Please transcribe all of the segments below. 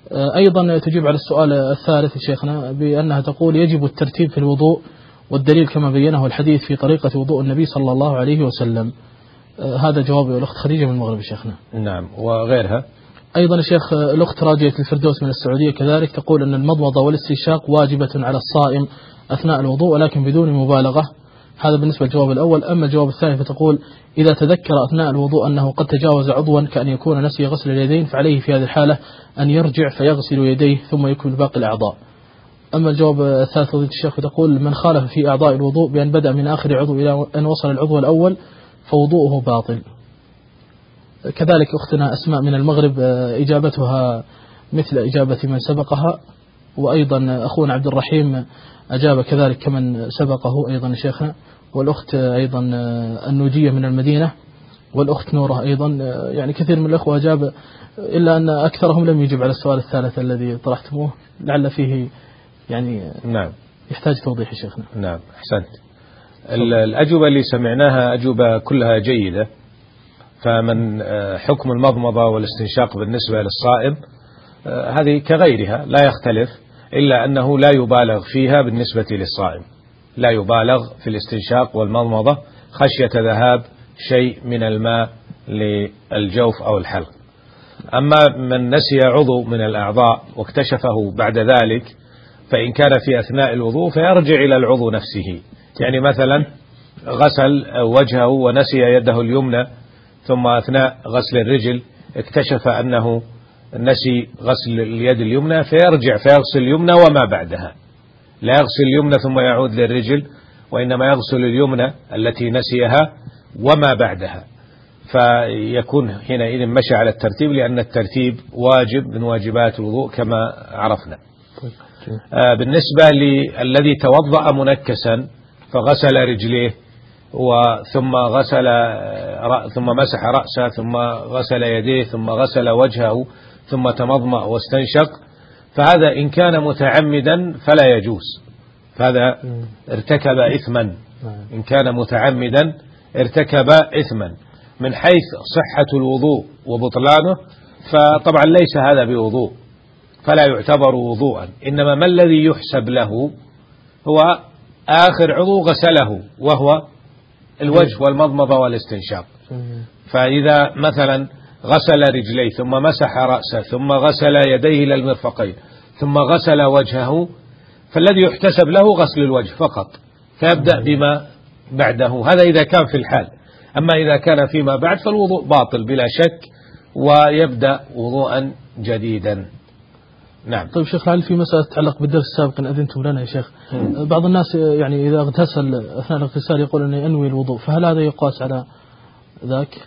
أيضا تجيب على السؤال الثالث شيخنا بأنها تقول يجب الترتيب في الوضوء، والدليل كما بينه الحديث في طريقة وضوء النبي صلى الله عليه وسلم. هذا جواب الأخت خديجة من المغرب شيخنا. نعم. وغيرها أيضا الشيخ الأخت راجية الفردوس من السعودية كذلك تقول أن المضمضة والاستنشاق واجبة على الصائم أثناء الوضوء ولكن بدون مبالغة. هذا بالنسبة للجواب الأول. أما الجواب الثاني فتقول إذا تذكر أثناء الوضوء أنه قد تجاوز عضوا كأن يكون نسي غسل اليدين فعليه في هذه الحالة أن يرجع فيغسل يديه ثم يكمل باقي الأعضاء. أما الجواب الثالث فضيلة الشيخ تقول من خالف في أعضاء الوضوء بأن بدأ من آخر عضو إلى أن وصل العضو الأول فوضوءه باطل. كذلك أختنا أسماء من المغرب إجابتها مثل إجابة من سبقها، وأيضا أخونا عبد الرحيم أجاب كذلك كمن سبقه أيضا شيخنا، والأخت أيضا النوجية من المدينة، والأخت نورة أيضا. يعني كثير من الأخوة أجاب إلا أن أكثرهم لم يجب على السؤال الثالث الذي طرحتموه، لعل فيه يعني نعم يحتاج توضيح شيخنا. نعم أحسنت. الأجوبة اللي سمعناها أجوبة كلها جيدة. فمن حكم المضمضة والاستنشاق بالنسبة للصائم هذه كغيرها لا يختلف، إلا أنه لا يبالغ فيها بالنسبة للصائم، لا يبالغ في الاستنشاق والمضمضة خشية ذهاب شيء من الماء للجوف أو الحلق. أما من نسي عضو من الأعضاء واكتشفه بعد ذلك فإن كان في أثناء الوضوء فيرجع إلى العضو نفسه. يعني مثلا غسل وجهه ونسي يده اليمنى، ثم أثناء غسل الرجل اكتشف أنه نسي غسل اليد اليمنى فيرجع فيغسل اليمنى وما بعدها، لا يغسل اليمنى ثم يعود للرجل، وإنما يغسل اليمنى التي نسيها وما بعدها، فيكون حينئذ مشى على الترتيب، لأن الترتيب واجب من واجبات الوضوء كما عرفنا. بالنسبة للذي توضأ منكسا فغسل رجليه ثم مسح رأسه ثم غسل يديه ثم غسل وجهه ثم تمضمأ واستنشق، فهذا إن كان متعمدا فلا يجوز، فهذا ارتكب إثما. إن كان متعمدا ارتكب إثما. من حيث صحة الوضوء وبطلانه فطبعا ليس هذا بوضوء فلا يعتبر وضوءا، إنما ما الذي يحسب له هو آخر عضو غسله وهو الوجه والمضمضة والاستنشاق. فإذا مثلا غسل رجليه ثم مسح رأسه ثم غسل يديه إلى المرفقين ثم غسل وجهه، فالذي يحتسب له غسل الوجه فقط، فيبدأ بما بعده. هذا إذا كان في الحال. أما إذا كان فيما بعد فالوضوء باطل بلا شك، ويبدأ وضوءا جديدا. نعم. طيب شيخ، هل في مسألة تتعلق بالدرس السابق إن أذنتم لنا يا شيخ؟ بعض الناس يعني إذا اغتسل أثناء الاغتسال يقول أنه ينوي الوضوء، فهل هذا يقاس على ذاك؟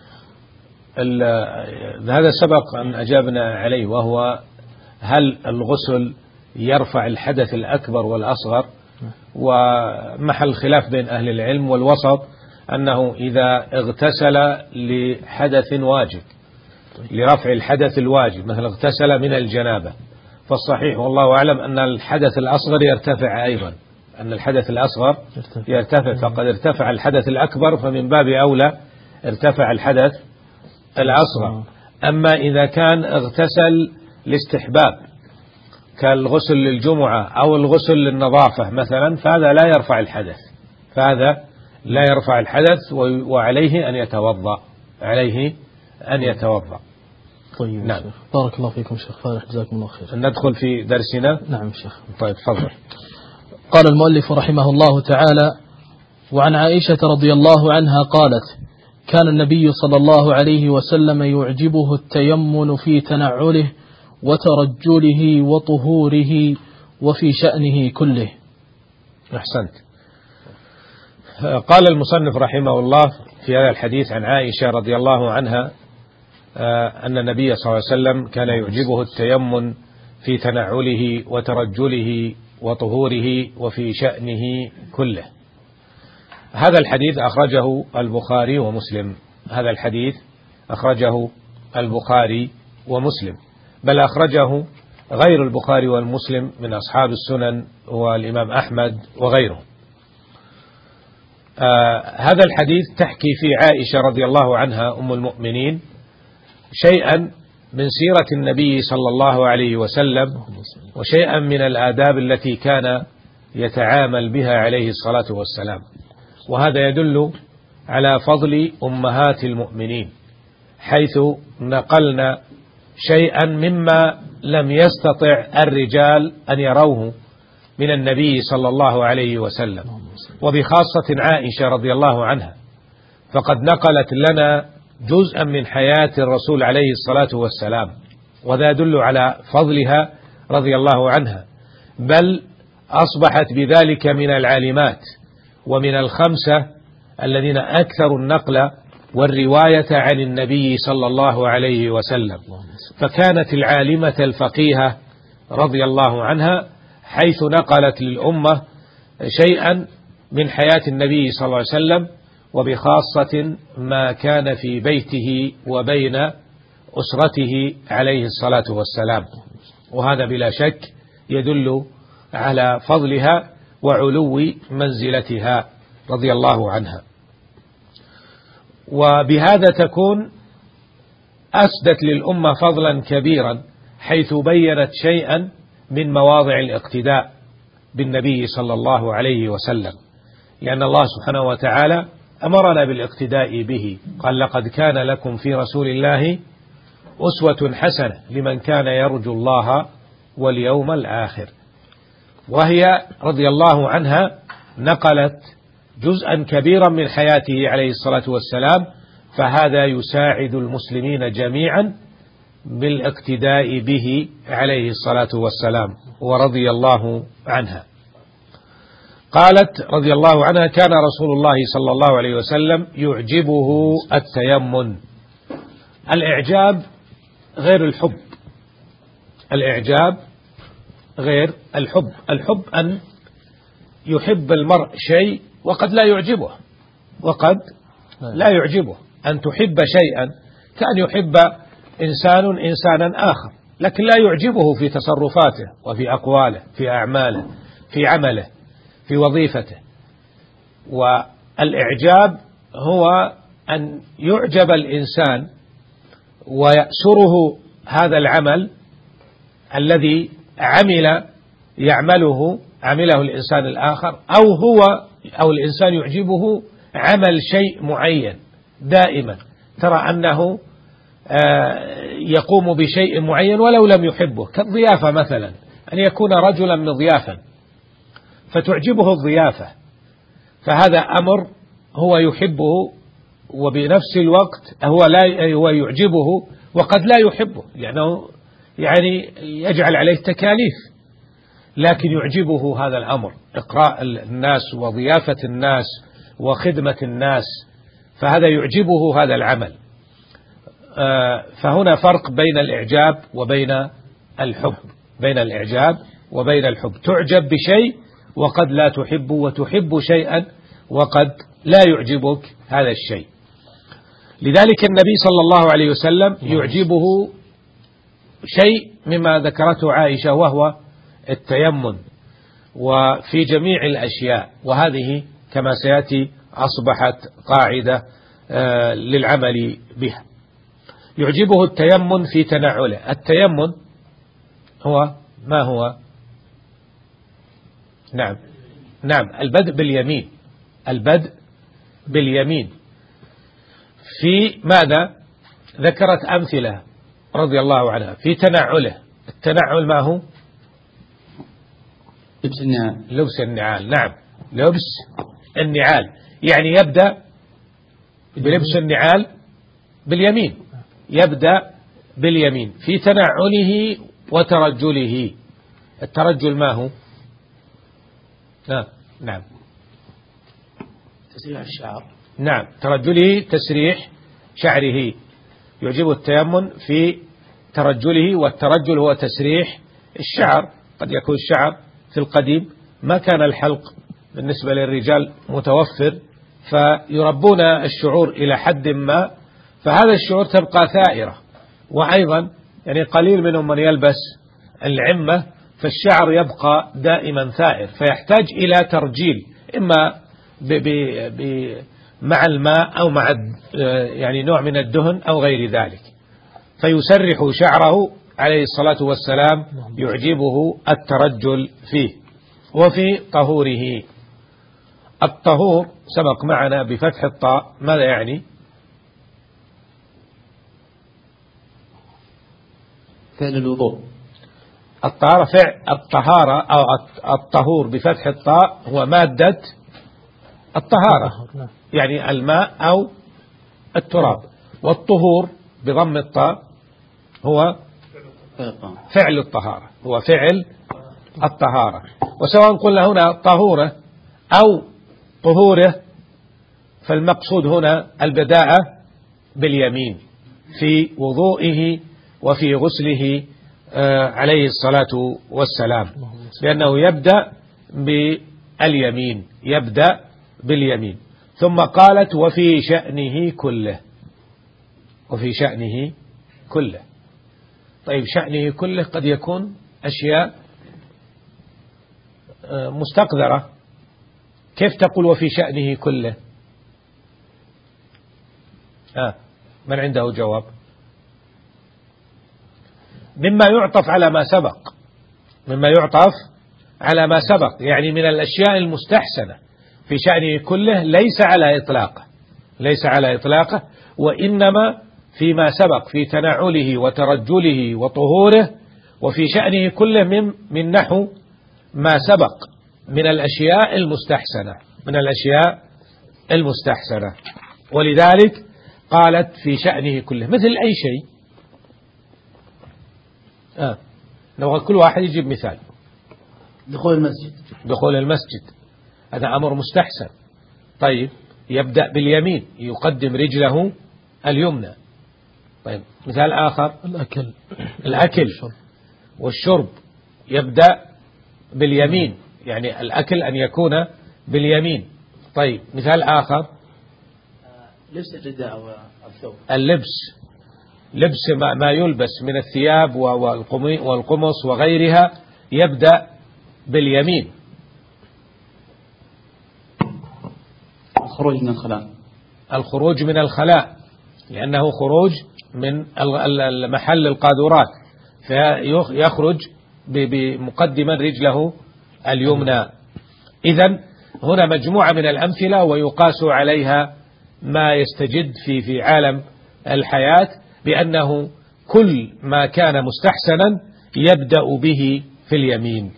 هذا سبق أن أجابنا عليه، وهو هل الغسل يرفع الحدث الأكبر والأصغر؟ ومحل خلاف بين أهل العلم، والوسط أنه إذا اغتسل لحدث واجب لرفع الحدث الواجب، مثل اغتسل من الجنابة، فالصحيح والله أعلم أن الحدث الأصغر يرتفع أيضا، أن الحدث الأصغر يرتفع، فقد ارتفع الحدث الأكبر فمن باب أولى ارتفع الحدث الأصغر. أما إذا كان اغتسل لاستحباب كالغسل للجمعة أو الغسل للنظافة مثلا، فهذا لا يرفع الحدث، وعليه أن يتوضأ، طيب نعم. بارك الله فيكم شيخ فالح، جزاكم الله خير. ندخل في درسنا. نعم شيخ. طيب تفضل. قال المؤلف رحمه الله تعالى: وعن عائشة رضي الله عنها قالت: كان النبي صلى الله عليه وسلم يعجبه التيمن في تنعله وترجله وطهوره وفي شأنه كله. أحسنت. قال المصنف رحمه الله في هذا الحديث عن عائشة رضي الله عنها أن النبي صلى الله عليه وسلم كان يعجبه التيمن في تنعله وترجله وطهوره وفي شأنه كله. هذا الحديث أخرجه البخاري ومسلم، بل أخرجه غير البخاري والمسلم من أصحاب السنن والإمام أحمد وغيره. هذا الحديث تحكي في عائشة رضي الله عنها أم المؤمنين شيئا من سيرة النبي صلى الله عليه وسلم وشيئا من الآداب التي كان يتعامل بها عليه الصلاة والسلام. وهذا يدل على فضل أمهات المؤمنين، حيث نقلنا شيئا مما لم يستطع الرجال أن يروه من النبي صلى الله عليه وسلم، وبخاصة عائشة رضي الله عنها، فقد نقلت لنا جزءا من حياة الرسول عليه الصلاة والسلام، وذا يدل على فضلها رضي الله عنها، بل أصبحت بذلك من العالمات ومن الخمسة الذين أكثروا النقل والرواية عن النبي صلى الله عليه وسلم. فكانت العالمة الفقيهة رضي الله عنها، حيث نقلت للأمة شيئا من حياة النبي صلى الله عليه وسلم، وبخاصة ما كان في بيته وبين أسرته عليه الصلاة والسلام. وهذا بلا شك يدل على فضلها وعلو منزلتها رضي الله عنها. وبهذا تكون أسدت للأمة فضلا كبيرا، حيث بينت شيئا من مواضع الاقتداء بالنبي صلى الله عليه وسلم، لأن الله سبحانه وتعالى أمرنا بالاقتداء به، قال: لقد كان لكم في رسول الله أسوة حسنة لمن كان يرجو الله واليوم الآخر. وهي رضي الله عنها نقلت جزءا كبيرا من حياته عليه الصلاة والسلام، فهذا يساعد المسلمين جميعا بالاقتداء به عليه الصلاة والسلام، ورضي الله عنها. قالت رضي الله عنها: كان رسول الله صلى الله عليه وسلم يعجبه التيمن. الإعجاب غير الحب، الإعجاب غير الحب. الحب أن يحب المرء شيء وقد لا يعجبه، وقد لا يعجبه. أن تحب شيئا كأن يحب إنسانا آخر، لكن لا يعجبه في تصرفاته وفي أقواله في أعماله في عمله في وظيفته. والإعجاب هو أن يعجب الإنسان ويأسره هذا العمل الذي عمله الإنسان الآخر، أو الإنسان يعجبه عمل شيء معين دائما، ترى أنه يقوم بشيء معين ولو لم يحبه، كالضيافة مثلا، أن يكون رجلا مضيافا فتعجبه الضيافة، فهذا أمر هو يحبه، وبنفس الوقت هو يعجبه وقد لا يحبه، لأنه يعني يجعل عليه تكاليف، لكن يعجبه هذا الأمر، إقراء الناس وضيافة الناس وخدمة الناس، فهذا يعجبه هذا العمل. فهنا فرق بين الإعجاب وبين الحب، بين الإعجاب وبين الحب. تعجب بشيء وقد لا تحب، وتحب شيئا وقد لا يعجبك هذا الشيء. لذلك النبي صلى الله عليه وسلم يعجبه شيء مما ذكرته عائشة، وهو التيمن، وفي جميع الأشياء، وهذه كما سيأتي أصبحت قاعدة للعمل بها. يعجبه التيمن في تنعله. التيمن هو ما هو؟ نعم البدء باليمين، البدء باليمين. في ماذا؟ ذكرت أمثلة رضي الله عنها في تنعله. التنعل ما هو؟ لبس النعال. نعم، لبس النعال، يعني يبدأ بلبس النعال باليمين، يبدأ باليمين في تنعله وترجله. الترجل ما هو؟ نعم تسريح الشعر. نعم، ترجله تسريح شعره. يعجب التيمن في ترجله، والترجل هو تسريح الشعر. قد يكون الشعر في القديم ما كان الحلق بالنسبة للرجال متوفر، فيربون الشعور إلى حد ما، فهذا الشعور تبقى ثائرة. وأيضا يعني قليل منهم من يلبس العمة، فالشعر يبقى دائما ثائر، فيحتاج إلى ترجيل، إما مع الماء أو مع يعني نوع من الدهن أو غير ذلك. فيسرح شعره عليه الصلاة والسلام يعجبه الترجل فيه. وفي طهوره، الطهور سبق معنا بفتح الطاء، ماذا يعني؟ فعل الوضوء. الطهارة أو الطهور بفتح الطاء هو مادة الطهارة، يعني الماء أو التراب. والطهور بضم الطاء هو فعل الطهارة، هو فعل الطهارة. وسواء قلنا هنا طهوره أو طهوره، فالمقصود هنا البداءة باليمين في وضوئه وفي غسله عليه الصلاة والسلام، لأنه يبدأ باليمين، يبدأ باليمين. ثم قالت وفي شأنه كله، وفي شأنه كله. طيب شأنه كله قد يكون أشياء مستقذرة، كيف تقول وفي شأنه كله؟ من عنده جواب؟ مما يعطف على ما سبق، مما يعطف على ما سبق، يعني من الأشياء المستحسنة في شأنه كله، ليس على إطلاقه، ليس على إطلاقه، وإنما فيما سبق في تنعله وترجله وطهوره. وفي شأنه كله من نحو ما سبق من الأشياء المستحسنة، من الأشياء المستحسنة. ولذلك قالت في شأنه كله، مثل أي شيء. لو كل واحد يجيب مثال. دخول المسجد، دخول المسجد هذا أمر مستحسن. طيب يبدأ باليمين، يقدم رجله اليمنى. طيب مثال آخر، الأكل والشرب يبدأ باليمين، يعني الأكل أن يكون باليمين. طيب مثال آخر، لبس الرداء والثوب، اللبس، لبس ما يلبس من الثياب والقمص وغيرها يبدأ باليمين. الخروج من الخلاء، الخروج من الخلاء لأنه خروج من محل القاذورات، فيخرج بمقدما رجله اليمنى. إذن هنا مجموعة من الأمثلة، ويقاس عليها ما يستجد في عالم الحياة، بأنه كل ما كان مستحسنا يبدأ به في اليمين.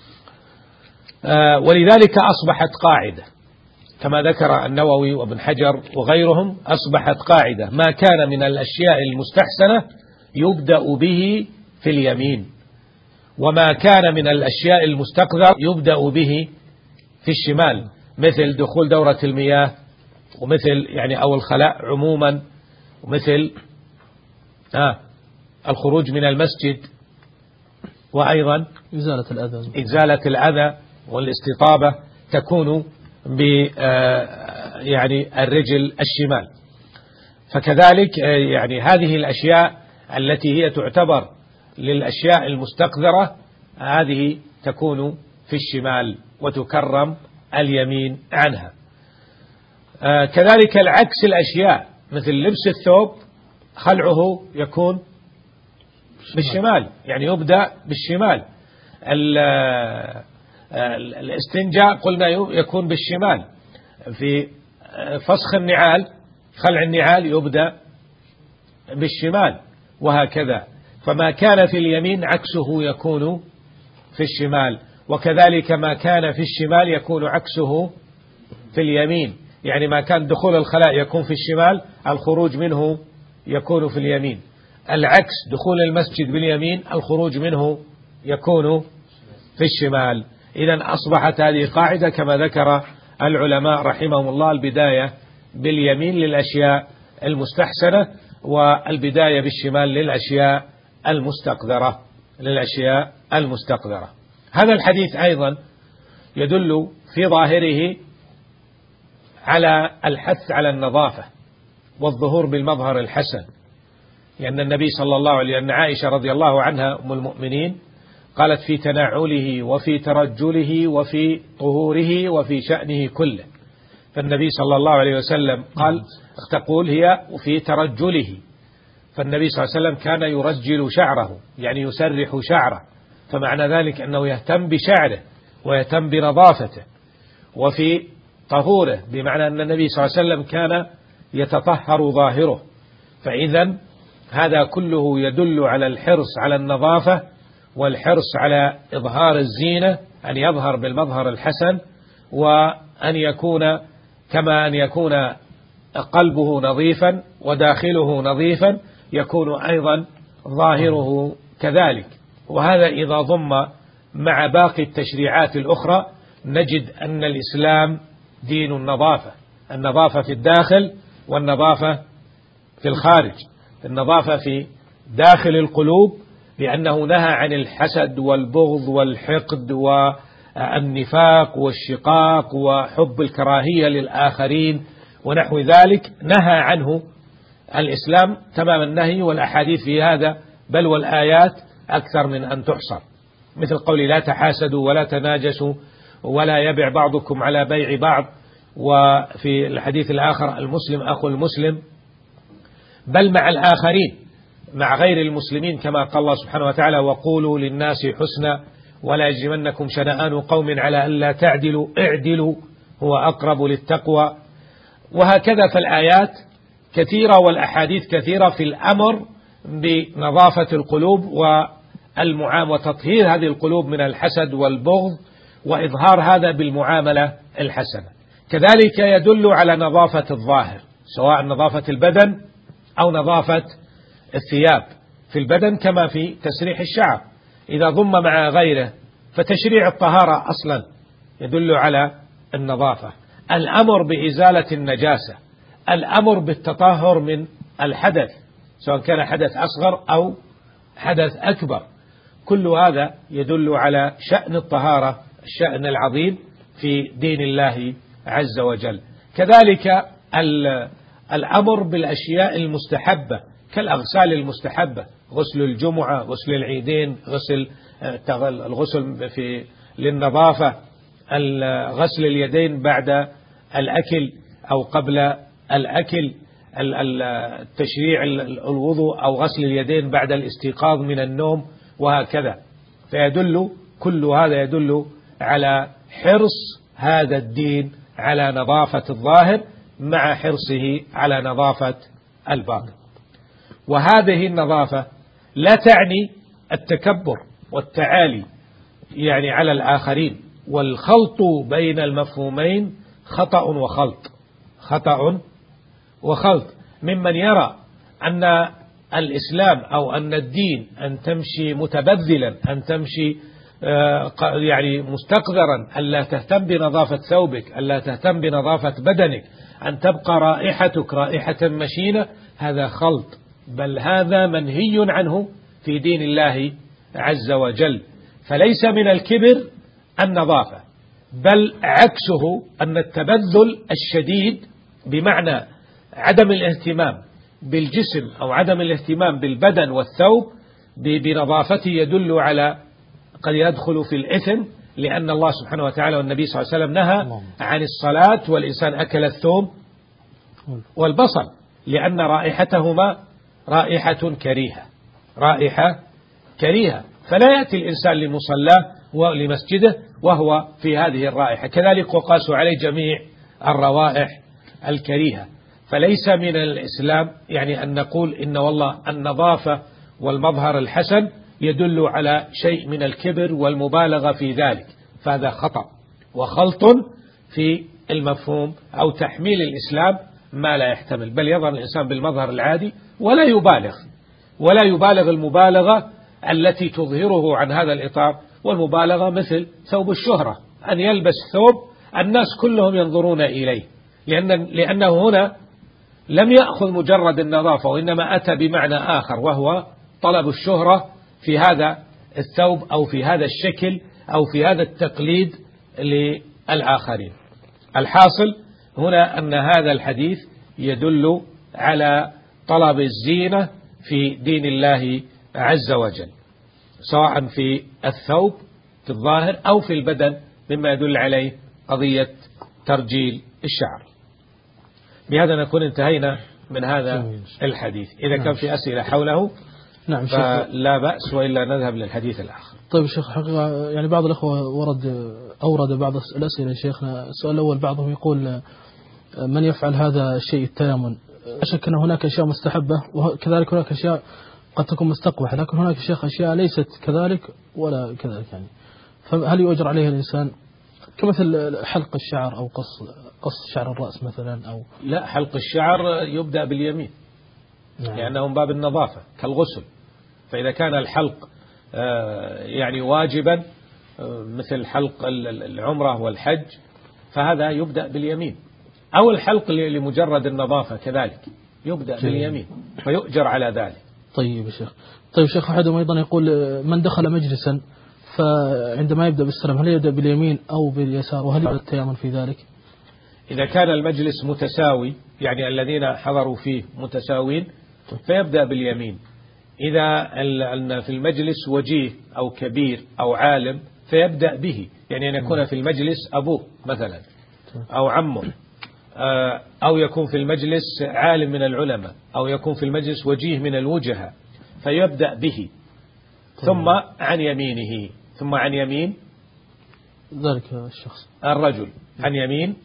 ولذلك أصبحت قاعدة كما ذكر النووي وابن حجر وغيرهم، أصبحت قاعدة: ما كان من الأشياء المستحسنة يبدأ به في اليمين، وما كان من الأشياء المستقذرة يبدأ به في الشمال، مثل دخول دورة المياه، ومثل يعني أو الخلاء عموما، ومثل الخروج من المسجد، وأيضا إزالة الأذى والاستطابة تكون ب يعني الرجل الشمال. فكذلك يعني هذه الأشياء التي هي تعتبر للأشياء المستقذرة هذه تكون في الشمال وتكرم اليمين عنها. كذلك العكس الأشياء مثل لبس الثوب خلعه يكون بالشمال، يعني يبدأ بالشمال. الاستنجاء قلنا يكون بالشمال. في فسخ النعال، خلع النعال يبدأ بالشمال، وهكذا. فما كان في اليمين عكسه يكون في الشمال، وكذلك ما كان في الشمال يكون عكسه في اليمين. يعني ما كان دخول الخلاء يكون في الشمال، الخروج منه يكون في اليمين. العكس دخول المسجد باليمين، الخروج منه يكون في الشمال. إذن أصبحت هذه قاعدة كما ذكر العلماء رحمهم الله: البداية باليمين للأشياء المستحسنة، والبداية بالشمال للأشياء المستقذرة، للأشياء المستقذرة. هذا الحديث أيضا يدل في ظاهره على الحث على النظافة والظهور بالمظهر الحسن، لأن النبي صلى الله عليه وسلم، عائشة رضي الله عنها أم المؤمنين قالت: في تنعله وفي ترجله وفي طهوره وفي شأنه كله. فالنبي صلى الله عليه وسلم قال، تقول هي وفي ترجله، فالنبي صلى الله عليه وسلم كان يرجل شعره، يعني يسرح شعره، فمعنى ذلك أنه يهتم بشعره ويهتم بنظافته وفي طهوره، بمعنى أن النبي صلى الله عليه وسلم كان يتطهر ظاهره. فإذا هذا كله يدل على الحرص على النظافة والحرص على إظهار الزينة، أن يظهر بالمظهر الحسن، وأن يكون كما أن يكون قلبه نظيفا وداخله نظيفا يكون أيضا ظاهره كذلك. وهذا إذا ضم مع باقي التشريعات الأخرى نجد أن الإسلام دين النظافة، النظافة في الداخل والنظافة في الخارج. النظافة في داخل القلوب لأنه نهى عن الحسد والبغض والحقد والنفاق والشقاق وحب الكراهية للآخرين ونحو ذلك، نهى عنه الإسلام تمام النهي، والأحاديث في هذا بل والآيات أكثر من أن تحصر، مثل قول لا تحاسدوا ولا تناجسوا ولا يبع بعضكم على بيع بعض، وفي الحديث الآخر المسلم أخو المسلم، بل مع الآخرين مع غير المسلمين، كما قال الله سبحانه وتعالى وقولوا للناس حسنا ولا يجرمنكم شنآن قوم على ألا تعدلوا اعدلوا هو أقرب للتقوى. وهكذا فالآيات كثيرة والأحاديث كثيرة في الأمر بنظافة القلوب وتطهير هذه القلوب من الحسد والبغض وإظهار هذا بالمعاملة الحسنة. كذلك يدل على نظافة الظاهر، سواء نظافة البدن أو نظافة الثياب. في البدن كما في تسريح الشعر إذا ضم مع غيره، فتشريع الطهارة أصلا يدل على النظافة، الأمر بإزالة النجاسة، الأمر بالتطهر من الحدث سواء كان حدث أصغر أو حدث أكبر، كل هذا يدل على شأن الطهارة، الشأن العظيم في دين الله عز وجل. كذلك الأمر بالأشياء المستحبة كالأغسال المستحبة، غسل الجمعة، غسل العيدين، الغسل للنظافة، غسل اليدين بعد الأكل أو قبل الأكل، تشريع الوضوء أو غسل اليدين بعد الاستيقاظ من النوم، وهكذا. فيدل كل هذا يدل على حرص هذا الدين على نظافة الظاهر مع حرصه على نظافة الباطن. وهذه النظافة لا تعني التكبر والتعالي يعني على الآخرين، والخلط بين المفهومين خطأ وخلط، خطأ وخلط، ممن يرى أن الإسلام أو أن الدين أن تمشي متبذلا، أن تمشي يعني مستقذرا، ألا تهتم بنظافة ثوبك، ألا تهتم بنظافة بدنك، أن تبقى رائحتك رائحة مشينة، هذا خلط، بل هذا منهي عنه في دين الله عز وجل. فليس من الكبر النظافة، بل عكسه أن التبذل الشديد بمعنى عدم الاهتمام بالجسم أو عدم الاهتمام بالبدن والثوب بنظافته يدل على قد يدخل في الإثم، لأن الله سبحانه وتعالى والنبي صلى الله عليه وسلم نهى عن الصلاة والإنسان أكل الثوم والبصل، لأن رائحتهما رائحة كريهة، رائحة كريهة، فلا يأتي الإنسان لمصلاه ولمسجده وهو في هذه الرائحة. كذلك وقاسوا عليه جميع الروائح الكريهة. فليس من الإسلام يعني أن نقول إن والله النظافة والمظهر الحسن يدل على شيء من الكبر والمبالغة في ذلك، فهذا خطأ وخلط في المفهوم أو تحميل الإسلام ما لا يحتمل، بل يظهر الإنسان بالمظهر العادي ولا يبالغ المبالغة التي تظهره عن هذا الإطار. والمبالغة مثل ثوب الشهرة، أن يلبس ثوب الناس كلهم ينظرون إليه، لأنه هنا لم يأخذ مجرد النظافة، وإنما أتى بمعنى آخر وهو طلب الشهرة في هذا الثوب أو في هذا الشكل أو في هذا التقليد للآخرين. الحاصل هنا أن هذا الحديث يدل على طلب الزينة في دين الله عز وجل، سواء في الثوب في الظاهر أو في البدن، مما يدل عليه قضية ترجيل الشعر. بهذا نكون انتهينا من هذا الحديث. إذا كان في أسئلة حوله نعم فلا بأس، وإلا نذهب للحديث الآخر. طيب شيخ، حقيقة يعني بعض الأخوة أورد بعض الأسئلة يا شيخنا. السؤال الأول بعضهم يقول من يفعل هذا الشيء التيمم؟ لا شك أن هناك أشياء مستحبة، وكذلك هناك أشياء قد تكون مستقبح، لكن هناك شيخ أشياء ليست كذلك ولا كذلك يعني. فهل يؤجر عليها الإنسان كمثل حلق الشعر أو قص شعر الرأس مثلا؟ أو لا، حلق الشعر يبدأ باليمين نعم. لأنه من باب النظافة كالغسل. فإذا كان الحلق يعني واجبا مثل حلق العمرة والحج فهذا يبدأ باليمين، أو الحلق لمجرد النظافة كذلك يبدأ باليمين فيؤجر على ذلك. طيب شيخ. طيب شيخ، أحدهم أيضا يقول من دخل مجلسا فعندما يبدأ بالسلام هل يبدأ باليمين أو باليسار، وهل يبدأ التيامن في ذلك؟ إذا كان المجلس متساوي يعني الذين حضروا فيه متساوين فيبدأ باليمين. إذا في المجلس وجيه أو كبير أو عالم فيبدأ به، يعني أن يكون في المجلس أبوه مثلا أو عمه، أو يكون في المجلس عالم من العلماء، أو يكون في المجلس وجيه من الوجهاء فيبدأ به، ثم عن يمينه، ثم عن يمين ذلك الشخص الرجل، عن يمين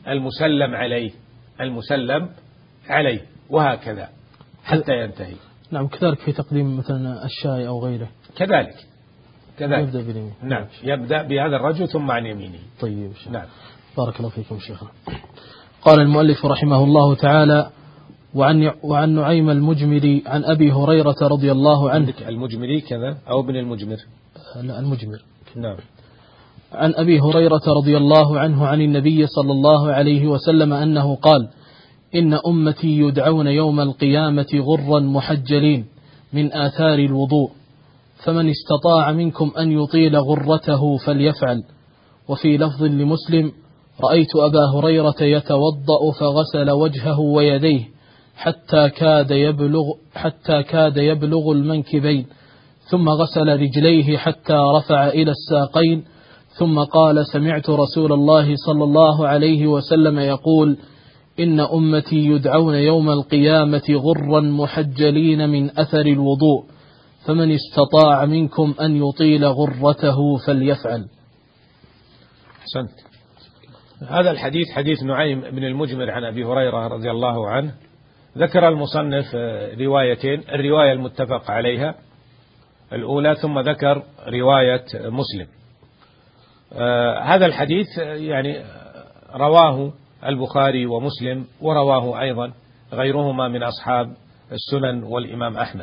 المسلم عليه وهكذا حتى ينتهي. نعم. كذلك في تقديم مثلا الشاي أو غيره كذلك يبدأ باليمين. نعم، يبدأ بهذا الرجل ثم عن يمينه. طيب شيخ. نعم. بارك الله فيكم شيخنا. قال المؤلف رحمه الله تعالى: وعن نعيم المجمري عن أبي هريرة رضي الله عنه. المجمري كذا أو ابن المجمر؟ لا، المجمر. نعم. عن أبي هريرة رضي الله عنه عن النبي صلى الله عليه وسلم أنه قال: إن أمتي يدعون يوم القيامة غرا محجلين من آثار الوضوء، فمن استطاع منكم أن يطيل غرته فليفعل. وفي لفظ لمسلم: رأيت أبا هريرة يتوضأ فغسل وجهه ويديه حتى كاد يبلغ المنكبين، ثم غسل رجليه حتى رفع إلى الساقين، ثم قال: سمعت رسول الله صلى الله عليه وسلم يقول: إن أمتي يدعون يوم القيامة غرا محجلين من أثر الوضوء، فمن استطاع منكم أن يطيل غرته فليفعل. أحسنت. هذا الحديث حديث نعيم بن المجمر عن أبي هريرة رضي الله عنه. ذكر المصنف روايتين: الرواية المتفق عليها الأولى، ثم ذكر رواية مسلم. هذا الحديث يعني رواه البخاري ومسلم، ورواه أيضا غيرهما من أصحاب السنن والإمام أحمد.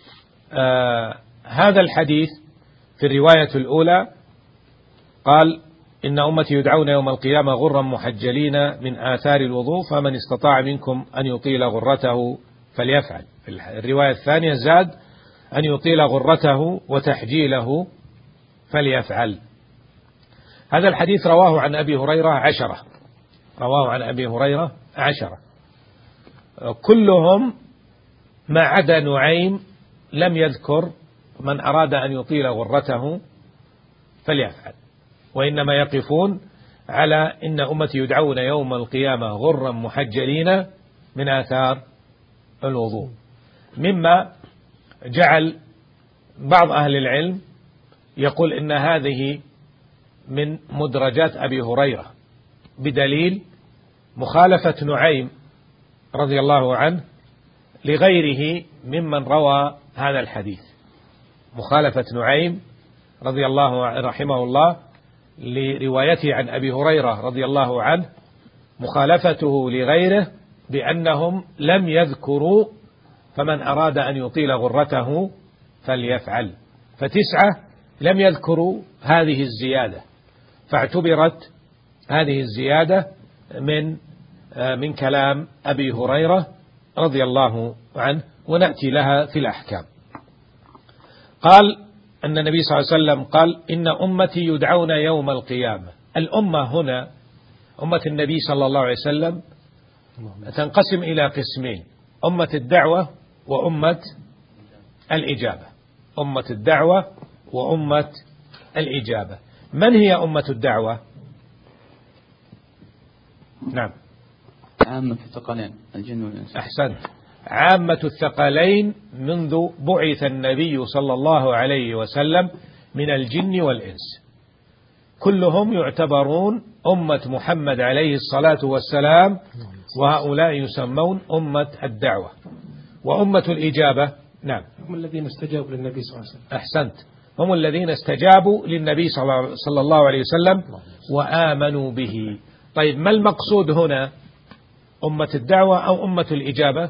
هذا الحديث في الرواية الأولى قال: إن أمتي يدعون يوم القيامة غرا محجلين من آثار الوضوء، فمن استطاع منكم أن يطيل غرته فليفعل. في الرواية الثانية زاد: أن يطيل غرته وتحجيله فليفعل. هذا الحديث رواه عن أبي هريرة 10، رواه عن أبي هريرة 10 كلهم ما عدا نعيم لم يذكر من أراد أن يطيل غرته فليفعل، وإنما يقفون على إن أمتي يدعون يوم القيامة غرا محجلين من آثار الوضوء، مما جعل بعض أهل العلم يقول إن هذه من مدرجات أبي هريرة، بدليل مخالفة نعيم رضي الله عنه لغيره ممن روى هذا الحديث. مخالفة نعيم رضي الله رحمه الله لروايته عن أبي هريرة رضي الله عنه، مخالفته لغيره بأنهم لم يذكروا فمن أراد أن يطيل غرته فليفعل، ف9 لم يذكروا هذه الزيادة، فاعتبرت هذه الزيادة من كلام أبي هريرة رضي الله عنه، ونأتي لها في الأحكام. قال أن النبي صلى الله عليه وسلم قال: إن أمتي يدعون يوم القيامة. الأمة هنا أمة النبي صلى الله عليه وسلم تنقسم إلى قسمين: أمة الدعوة وأمة الإجابة. أمة الدعوة وأمة الإجابة. من هي أمة الدعوة؟ نعم، عامة في الثقلين الجن والإنس. أحسنت. عامة الثقلين منذ بعث النبي صلى الله عليه وسلم من الجن والإنس، كلهم يعتبرون أمة محمد عليه الصلاة والسلام، وهؤلاء يسمون أمة الدعوة وأمة الإجابة. نعم، هم الذين استجابوا للنبي صلى الله عليه وسلم. أحسنت، هم الذين استجابوا للنبي صلى الله عليه وسلم وآمنوا به. طيب، ما المقصود هنا، أمة الدعوة أو أمة الإجابة؟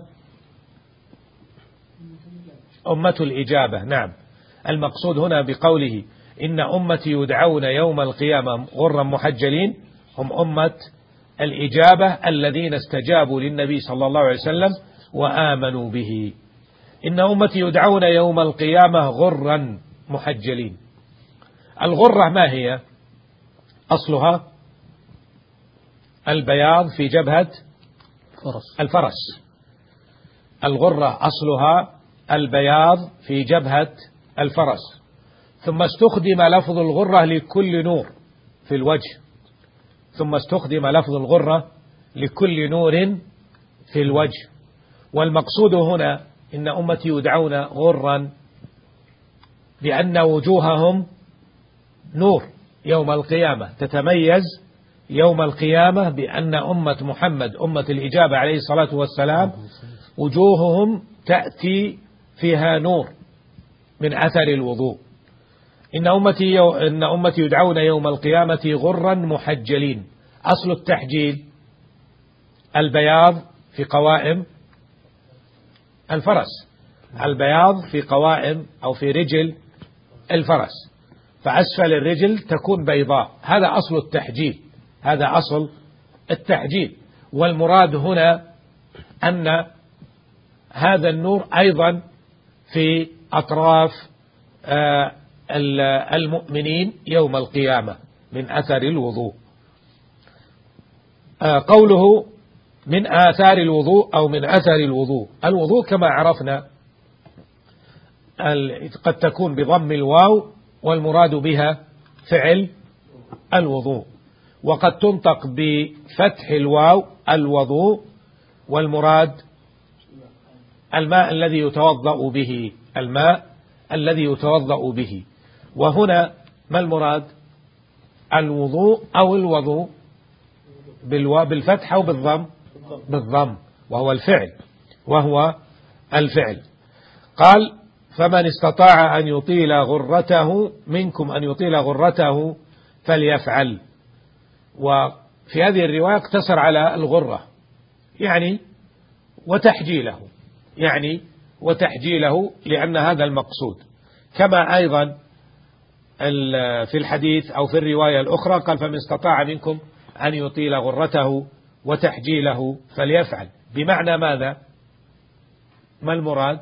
أمة الإجابة. نعم، المقصود هنا بقوله إن أمتي يدعون يوم القيامة غرا محجلين هم أمة الإجابة الذين استجابوا للنبي صلى الله عليه وسلم وآمنوا به. إن أمتي يدعون يوم القيامة غرا محجلين. الغرة ما هي؟ أصلها البياض في جبهة الفرس. الغرة أصلها البياض في جبهة الفرس، ثم استخدم لفظ الغرة لكل نور في الوجه، ثم استخدم لفظ الغرة لكل نور في الوجه. والمقصود هنا إن أمتي يدعون غرا لأن وجوههم نور يوم القيامة، تتميز يوم القيامة بأن أمة محمد أمة الإجابة عليه الصلاة والسلام وجوههم تأتي فيها نور من أثر الوضوء. إن أمتي يدعون يوم القيامة غرا محجلين. أصل التحجيل البياض في قوائم الفرس، البياض في قوائم أو في رجل الفرس، فأسفل الرجل تكون بيضاء. هذا أصل التحجيل، هذا أصل التحجيل. والمراد هنا أن هذا النور أيضا في أطراف المؤمنين يوم القيامة من أثر الوضوء. قوله من آثار الوضوء أو من أثر الوضوء، الوضوء كما عرفنا قد تكون بضم الواو والمراد بها فعل الوضوء، وقد تنطق بفتح الواو الوضوء والمراد الماء الذي يتوضأ به، الماء الذي يتوضأ به. وهنا ما المراد، الوضوء أو الوضوء بالفتح أو بالضم، وهو الفعل. قال فمن استطاع أن يطيل غرته منكم أن يطيل غرته فليفعل. وفي هذه الرواية اقتصر على الغرة يعني وتحجيله لأن هذا المقصود. كما أيضا في الحديث أو في الرواية الأخرى قال فمن استطاع منكم أن يطيل غرته وتحجيله فليفعل. بمعنى ماذا؟ ما المراد؟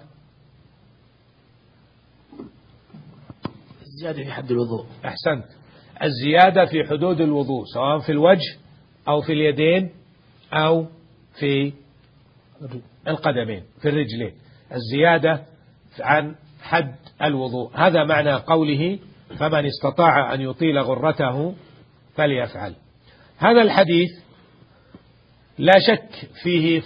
الزيادة في حد الوضوء. أحسنت، الزيادة في حدود الوضوء سواء في الوجه أو في اليدين أو في القدمين في الرجلين، الزيادة عن حد الوضوء. هذا معنى قوله فمن استطاع أن يطيل غرته فليفعل. هذا الحديث لا شك فيه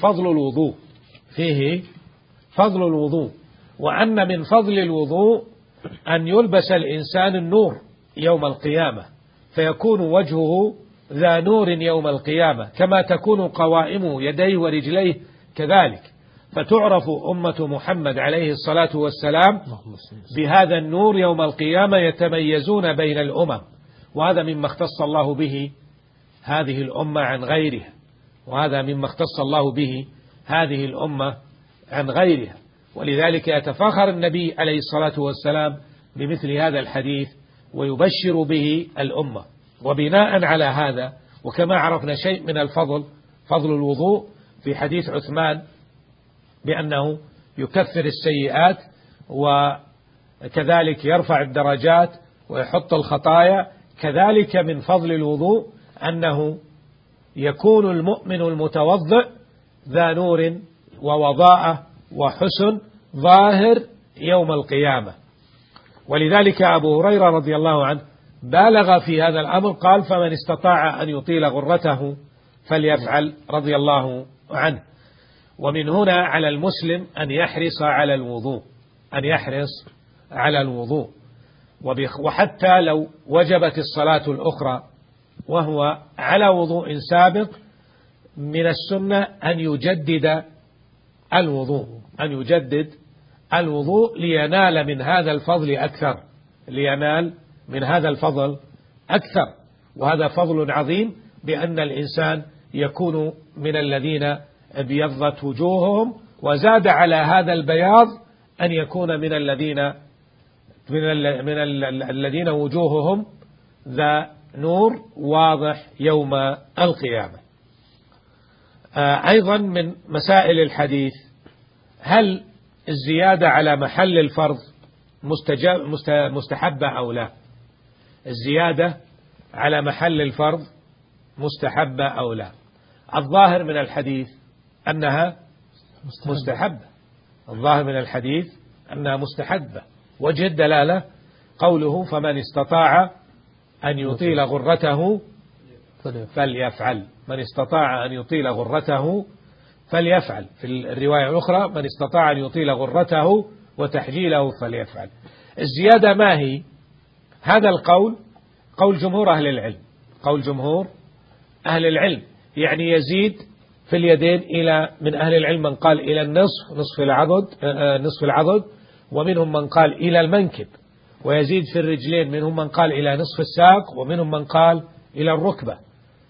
فضل الوضوء، وأن من فضل الوضوء أن يلبس الإنسان النور يوم القيامة فيكون وجهه ذا نور يوم القيامة، كما تكون قوائمه يديه ورجليه كذلك، فتعرف أمة محمد عليه الصلاة والسلام بهذا النور يوم القيامة، يتميزون بين الأمم. وهذا مما اختص الله به هذه الأمة عن غيرها، ولذلك يتفاخر النبي عليه الصلاة والسلام بمثل هذا الحديث ويبشر به الأمة. وبناء على هذا، وكما عرفنا شيء من فضل الوضوء في حديث عثمان بأنه يكفر السيئات وكذلك يرفع الدرجات ويحط الخطايا، كذلك من فضل الوضوء أنه يكون المؤمن المتوضئ ذا نور ووضاءة وحسن ظاهر يوم القيامة. ولذلك أبو هريرة رضي الله عنه بالغ في هذا الأمر، قال فمن استطاع أن يطيل غرته فليفعل رضي الله عنه. ومن هنا على المسلم أن يحرص على الوضوء وحتى لو وجبت الصلاة الأخرى وهو على وضوء سابق من السنة أن يجدد الوضوء لينال من هذا الفضل أكثر وهذا فضل عظيم بأن الإنسان يكون من الذين ابيضت وجوههم، وزاد على هذا البياض أن يكون من الذين وجوههم ذا نور واضح يوم القيامة. أيضا من مسائل الحديث، هل الزيادة على محل الفرض مستحبة أو لا؟ الزيادة على محل الفرض مستحبة أو لا؟ الظاهر من الحديث أنها مستحبة. وجه الدلالة قوله فمن استطاع أن يطيل غرته فليفعل. في الرواية الأخرى من استطاع أن يطيل غرته وتحجيله فليفعل. الزيادة ما هي؟ هذا القول قول جمهور أهل العلم، يعني يزيد في اليدين من أهل العلم من قال إلى نصف العضد، ومنهم من قال إلى المنكب، ويزيد في الرجلين منهم من قال إلى نصف الساق، ومنهم من قال إلى الركبة،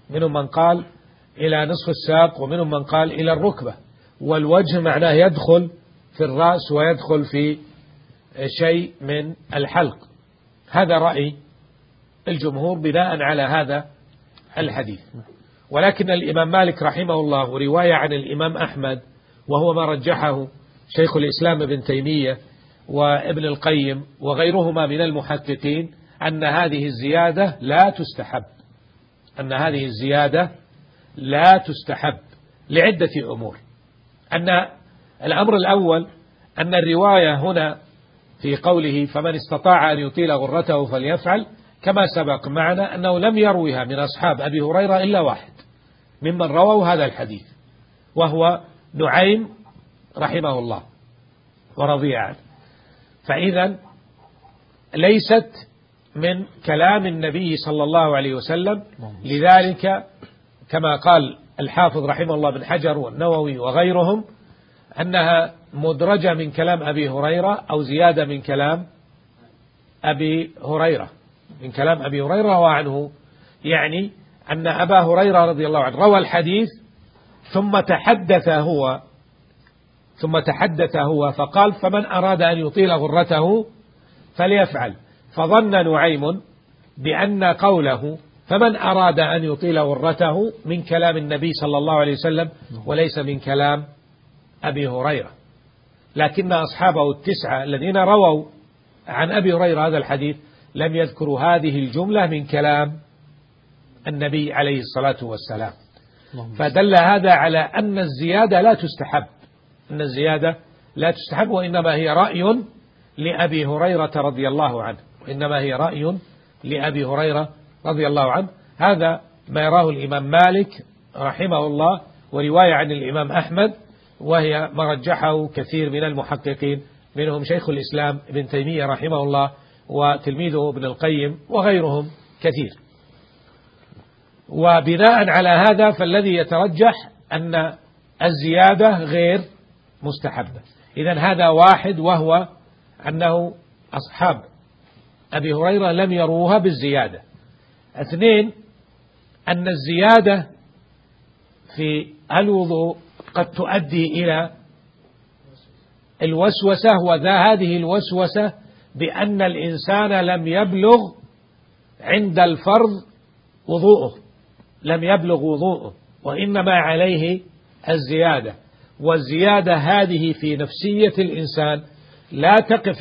والوجه معناه يدخل في الرأس ويدخل في شيء من الحلق. هذا رأي الجمهور بناء على هذا الحديث. ولكن الإمام مالك رحمه الله ورواية عن الإمام أحمد، وهو ما رجحه شيخ الإسلام ابن تيمية وابن القيم وغيرهما من المحققين، أن هذه الزيادة لا تستحب لعدة أمور. الأمر الأول أن الرواية هنا في قوله فمن استطاع أن يطيل غرته فليفعل، كما سبق معنا أنه لم يروها من أصحاب أبي هريرة إلا واحد ممن رووا هذا الحديث، وهو نعيم رحمه الله ورضي عنه. فإذا ليست من كلام النبي صلى الله عليه وسلم. لذلك كما قال الحافظ رحمه الله بن حجر والنووي وغيرهم أنها مدرجة من كلام أبي هريرة أو زيادة من كلام أبي هريرة وعنه، يعني أن أبا هريرة رضي الله عنه روى الحديث ثم تحدث هو فقال فمن أراد أن يطيل غرته فليفعل، فظن نعيم بأن قوله فمن أراد أن يطيل غرته من كلام النبي صلى الله عليه وسلم وليس من كلام أبي هريرة. لكن أصحابه التسعة الذين رووا عن أبي هريرة هذا الحديث لم يذكروا هذه الجملة من كلام النبي عليه الصلاة والسلام. فدل هذا على أن الزيادة لا تستحب، وإنما هي رأي لأبي هريرة رضي الله عنه. هذا ما يراه الإمام مالك رحمه الله ورواية عن الإمام أحمد، وهي ما رجحه كثير من المحققين منهم شيخ الإسلام ابن تيمية رحمه الله وتلميذه ابن القيم وغيرهم كثير. وبناء على هذا فالذي يترجح أن الزيادة غير مستحبة. إذن هذا واحد، وهو أنه أصحاب أبي هريرة لم يروها بالزيادة. اثنين، أن الزيادة في الوضوء قد تؤدي إلى الوسوسة، وهذه الوسوسة بأن الإنسان لم يبلغ عند الفرض وضوءه، وإنما عليه الزيادة. والزيادة هذه في نفسية الإنسان لا تقف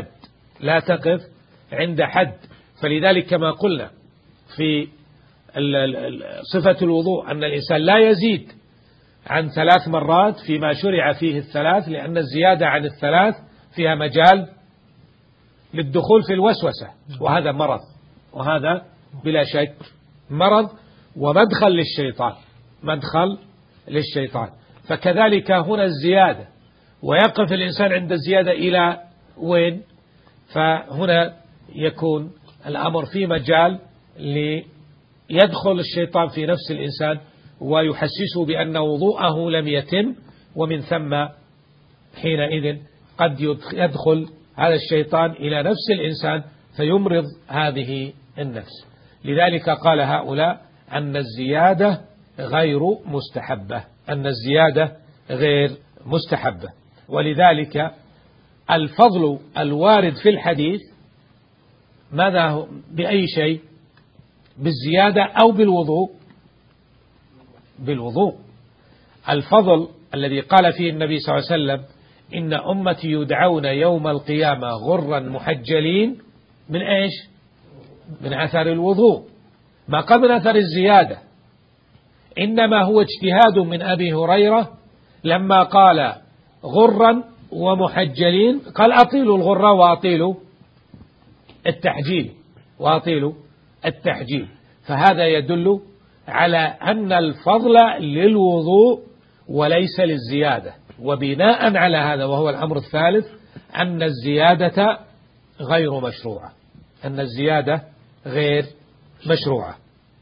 عند حد. فلذلك كما قلنا في صفة الوضوء أن الإنسان لا يزيد عن 3 مرات فيما شرع فيه 3، لأن الزيادة عن 3 فيها مجال للدخول في الوسوسة، وهذا مرض، وهذا بلا شك مرض ومدخل للشيطان. فكذلك هنا الزيادة، ويقف الإنسان عند الزيادة إلى وين؟ فهنا يكون الأمر في مجال ليدخل الشيطان في نفس الإنسان ويحسسه بأن وضوءه لم يتم، ومن ثم حينئذ قد يدخل هذا الشيطان إلى نفس الإنسان فيمرض هذه النفس. لذلك قال هؤلاء أن الزيادة غير مستحبة، أن الزيادة غير مستحبة. ولذلك الفضل الوارد في الحديث ماذا هو؟ بأي شيء؟ بالزيادة أو بالوضوء؟ بالوضوء. الفضل الذي قال فيه النبي صلى الله عليه وسلم إن أمتي يدعون يوم القيامة غرا محجلين من إيش؟ من أثر الوضوء، ما قال من أثر الزيادة. إنما هو اجتهاد من أبي هريرة لما قال غرا ومحجلين قال أطيلوا الغرة وأطيلوا التحجيل، وأطيلوا التحجيل. فهذا يدل على أن الفضل للوضوء وليس للزيادة. وبناء على هذا وهو الأمر الثالث أن الزيادة غير مشروعة، أن الزيادة غير مشروعة.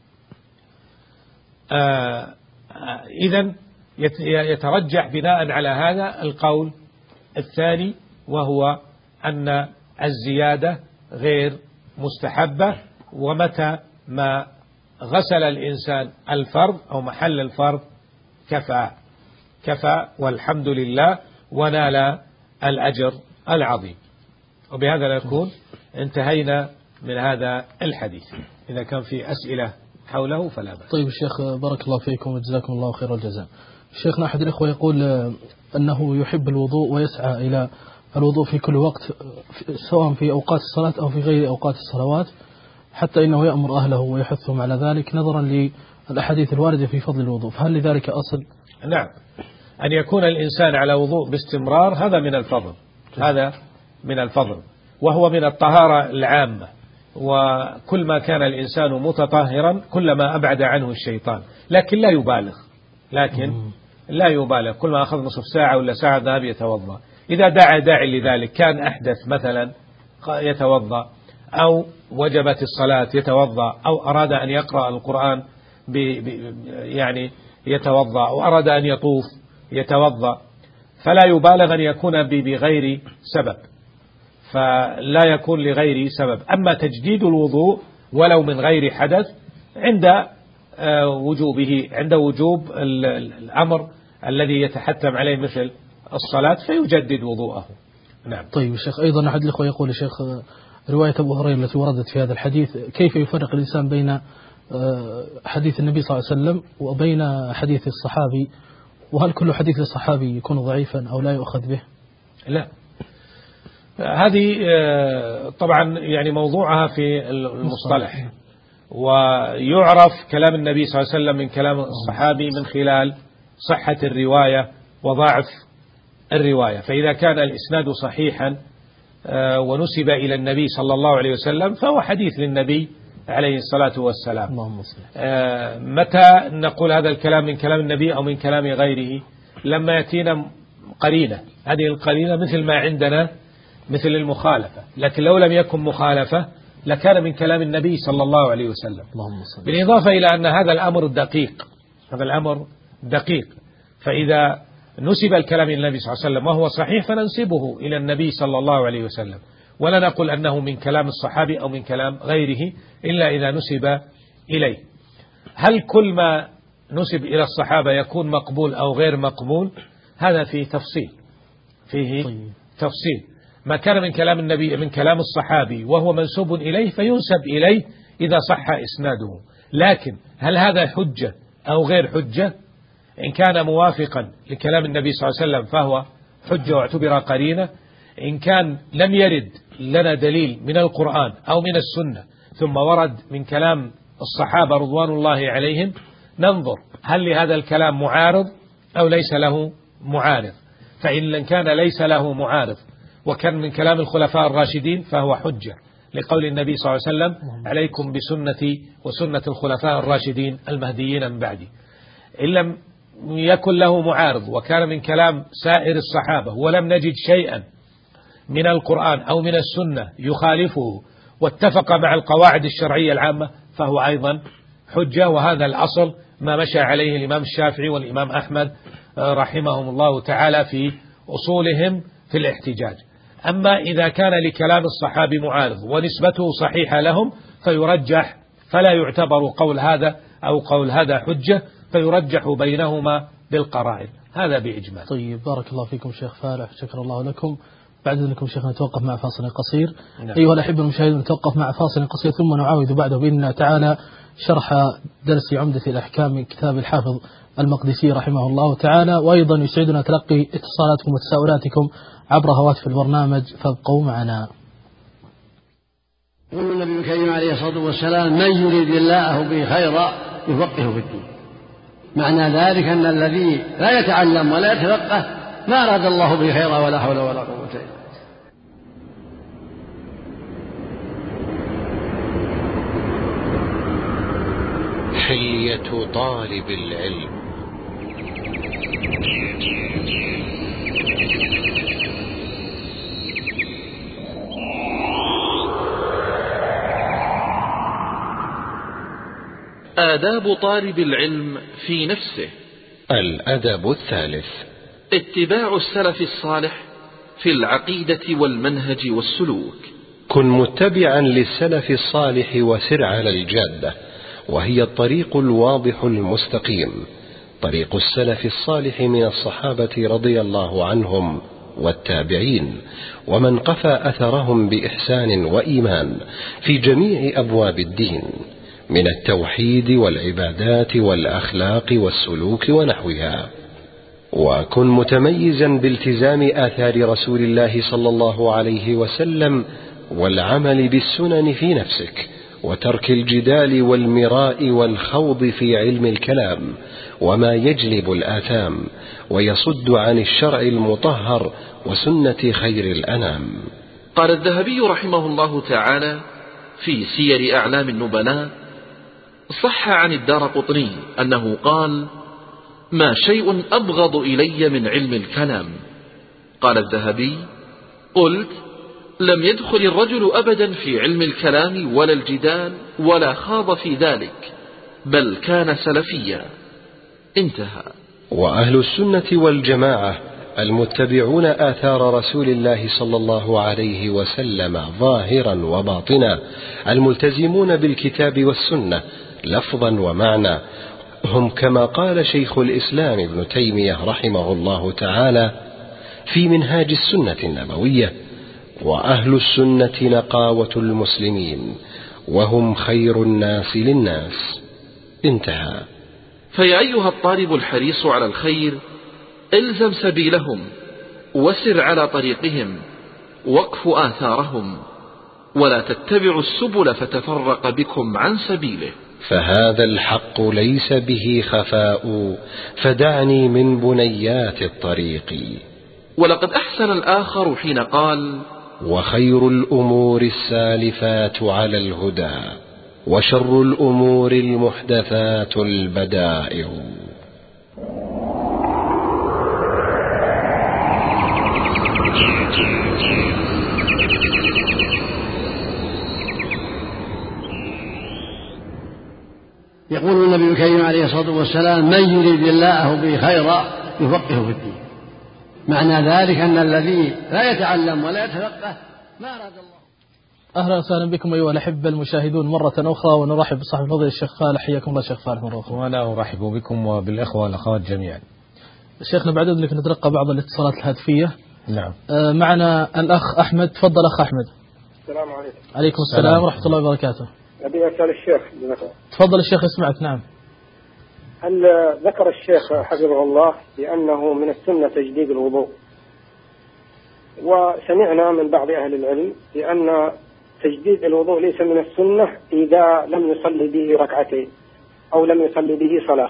إذن يترجح بناء على هذا القول الثاني، وهو أن الزيادة غير مستحبة، ومتى ما غسل الإنسان الفرض أو محل الفرض كفى والحمد لله ونال الأجر العظيم. وبهذا نكون انتهينا من هذا الحديث. إذا كان في أسئلة حوله فلا بأس. طيب الشيخ بارك الله فيكم وجزاكم الله خير الجزاء. شيخنا أحد الإخوة يقول أنه يحب الوضوء ويسعى إلى الوضوء في كل وقت سواء في أوقات الصلاة أو في غير أوقات الصلوات، حتى إنه يأمر أهله ويحثهم على ذلك نظرا للأحاديث الواردة في فضل الوضوء، فهل لذلك أصل؟ نعم، أن يكون الإنسان على وضوء باستمرار هذا من الفضل، هذا من الفضل، وهو من الطهارة العامة. وكل ما كان الإنسان متطهرا كلما أبعد عنه الشيطان، لكن لا يبالغ. كل ما أخذ نصف ساعة ولا ساعة ذهب يتوضأ، إذا دعا داعي لذلك كان أحدث مثلا يتوضأ، أو وجبت الصلاة يتوضأ، أو أراد أن يقرأ القرآن يعني يتوضأ، أو أراد أن يطوف يتوضأ، فلا يبالغ أن يكون بغير سبب، فلا يكون لغير سبب. أما تجديد الوضوء ولو من غير حدث عند وجوب الأمر الذي يتحتم عليه مثل الصلاة فيجدد وضوءه. نعم. طيب الشيخ أيضا أحد الأخوة يقول الشيخ رواية أبو هريرة التي وردت في هذا الحديث كيف يفرق الإنسان بين حديث النبي صلى الله عليه وسلم وبين حديث الصحابي، وهل كل حديث الصحابي يكون ضعيفا أو لا يؤخذ به؟ لا، هذه طبعا يعني موضوعها في المصطلح، ويعرف كلام النبي صلى الله عليه وسلم من كلام الصحابي من خلال صحة الرواية وضعف الرواية. فإذا كان الإسناد صحيحا ونسب إلى النبي صلى الله عليه وسلم فهو حديث للنبي عليه الصلاة والسلام. متى نقول هذا الكلام من كلام النبي أو من كلام غيره؟ لما يأتينا قرينة، هذه القرينة مثل ما عندنا مثل المخالفة، لكن لو لم يكن مخالفة لكان من كلام النبي صلى الله عليه وسلم. بالإضافة إلى أن هذا الأمر دقيق، هذا الأمر دقيق، فإذا نسب الكلام إلى النبي صلى الله عليه وسلم وهو صحيح فننسبه إلى النبي صلى الله عليه وسلم، ولا نقول أنه من كلام الصحابي أو من كلام غيره إلا إذا نسب إليه. هل كل ما نسب إلى الصحابة يكون مقبول أو غير مقبول؟ هذا فيه تفصيل. ما كان من كلام النبي من كلام الصحابي وهو منسوب إليه فينسب إليه إذا صح إسناده، لكن هل هذا حجة أو غير حجة؟ إن كان موافقا لكلام النبي صلى الله عليه وسلم فهو حجة واعتبر قرينة. إن كان لم يرد لنا دليل من القرآن أو من السنة ثم ورد من كلام الصحابة رضوان الله عليهم ننظر هل لهذا الكلام معارض أو ليس له معارض. فإن كان ليس له معارض وكان من كلام الخلفاء الراشدين فهو حجة، لقول النبي صلى الله عليه وسلم عليكم بسنتي وسنة الخلفاء الراشدين المهديين من بعدي. إن لم يكن له معارض وكان من كلام سائر الصحابة ولم نجد شيئا من القرآن أو من السنة يخالفه واتفق مع القواعد الشرعية العامة فهو أيضا حجة. وهذا الأصل ما مشى عليه الإمام الشافعي والإمام أحمد رحمهم الله تعالى في أصولهم في الاحتجاج. أما إذا كان لكلام الصحابي معارض ونسبته صحيحة لهم فيرجح، فلا يعتبر قول هذا أو قول هذا حجة، فيرجح بينهما بالقرائن. هذا بإجمال. طيب، بارك الله فيكم شيخ فالح، شكر الله لكم. بعد ذلك شيخنا نتوقف مع فاصل قصير. نعم. أيها الأحبة المشاهدين، نتوقف مع فاصل قصير ثم نعاود بعده بإذن الله تعالى شرح درس عمدة الأحكام من كتاب الحافظ المقدسي رحمه الله تعالى. وأيضا يسعدنا تلقي اتصالاتكم وتساؤلاتكم عبر هواتف البرنامج، فابقوا معنا. يقول النبي الكريم عليه الصلاة والسلام: من يريد الله به خيرا يفقهه في الدين. معنى ذلك أن الذي لا يتعلم ولا يتفقه ما أراد الله به خيرا ولا حول ولا قوة إلا بالله. حلية طالب العلم. آداب طالب العلم في نفسه. الأدب الثالث: اتباع السلف الصالح في العقيدة والمنهج والسلوك. كن متبعا للسلف الصالح وسر على الجادة، وهي الطريق الواضح المستقيم، طريق السلف الصالح من الصحابة رضي الله عنهم والتابعين ومن قفى أثرهم بإحسان وإيمان في جميع أبواب الدين من التوحيد والعبادات والأخلاق والسلوك ونحوها. وكن متميزا بالتزام آثار رسول الله صلى الله عليه وسلم والعمل بالسنن في نفسك، وترك الجدال والمراء والخوض في علم الكلام وما يجلب الآثام ويصد عن الشرع المطهر وسنة خير الأنام. قال الذهبي رحمه الله تعالى في سير أعلام النبلاء: صح عن الدارقطني أنه قال: ما شيء أبغض إلي من علم الكلام. قال الذهبي: قلت: لم يدخل الرجل أبدا في علم الكلام ولا الجدال ولا خاض في ذلك، بل كان سلفيا. انتهى. وأهل السنة والجماعة المتبعون آثار رسول الله صلى الله عليه وسلم ظاهرا وباطنا، الملتزمون بالكتاب والسنة لفظا ومعنى، هم كما قال شيخ الإسلام ابن تيمية رحمه الله تعالى في منهاج السنة النبوية: وأهل السنة نقاوة المسلمين وهم خير الناس للناس. انتهى. فيا أيها الطالب الحريص على الخير، الزم سبيلهم وسر على طريقهم واقف آثارهم، ولا تتبعوا السبل فتفرق بكم عن سبيله، فهذا الحق ليس به خفاء، فدعني من بنيات الطريق. ولقد أحسن الآخر حين قال: وخير الأمور السالفات على الهدى، وشر الأمور المحدثات البدائع. يقول النبي الكريم عليه الصلاة والسلام: من يريد الله به خيرا يفقهه في الدين. معنى ذلك أن الذي لا يتعلم ولا يتفقه ما أراد الله. أهلا وسهلا بكم أيها الأحبة المشاهدون مرة أخرى، ونرحب بصاحب الفضيلة الشيخ فالح. حياكم الله شيخ فالح مرة أخرى. وأنا أرحب بكم وبالإخوة والأخوات جميعا. شيخنا بعد ذلك نتلقى بعض الاتصالات الهاتفية. نعم. معنا الأخ أحمد. تفضل أخ أحمد. السلام عليكم. عليكم السلام ورحمة الله وبركاته. أبي أسأل الشيخ. تفضل الشيخ يسمعك. نعم. هل ذكر الشيخ حفظه الله بأنه من السنة تجديد الوضوء، وسمعنا من بعض أهل العلم بأن تجديد الوضوء ليس من السنة إذا لم يصلي به ركعتين أو لم يصلي به صلاة.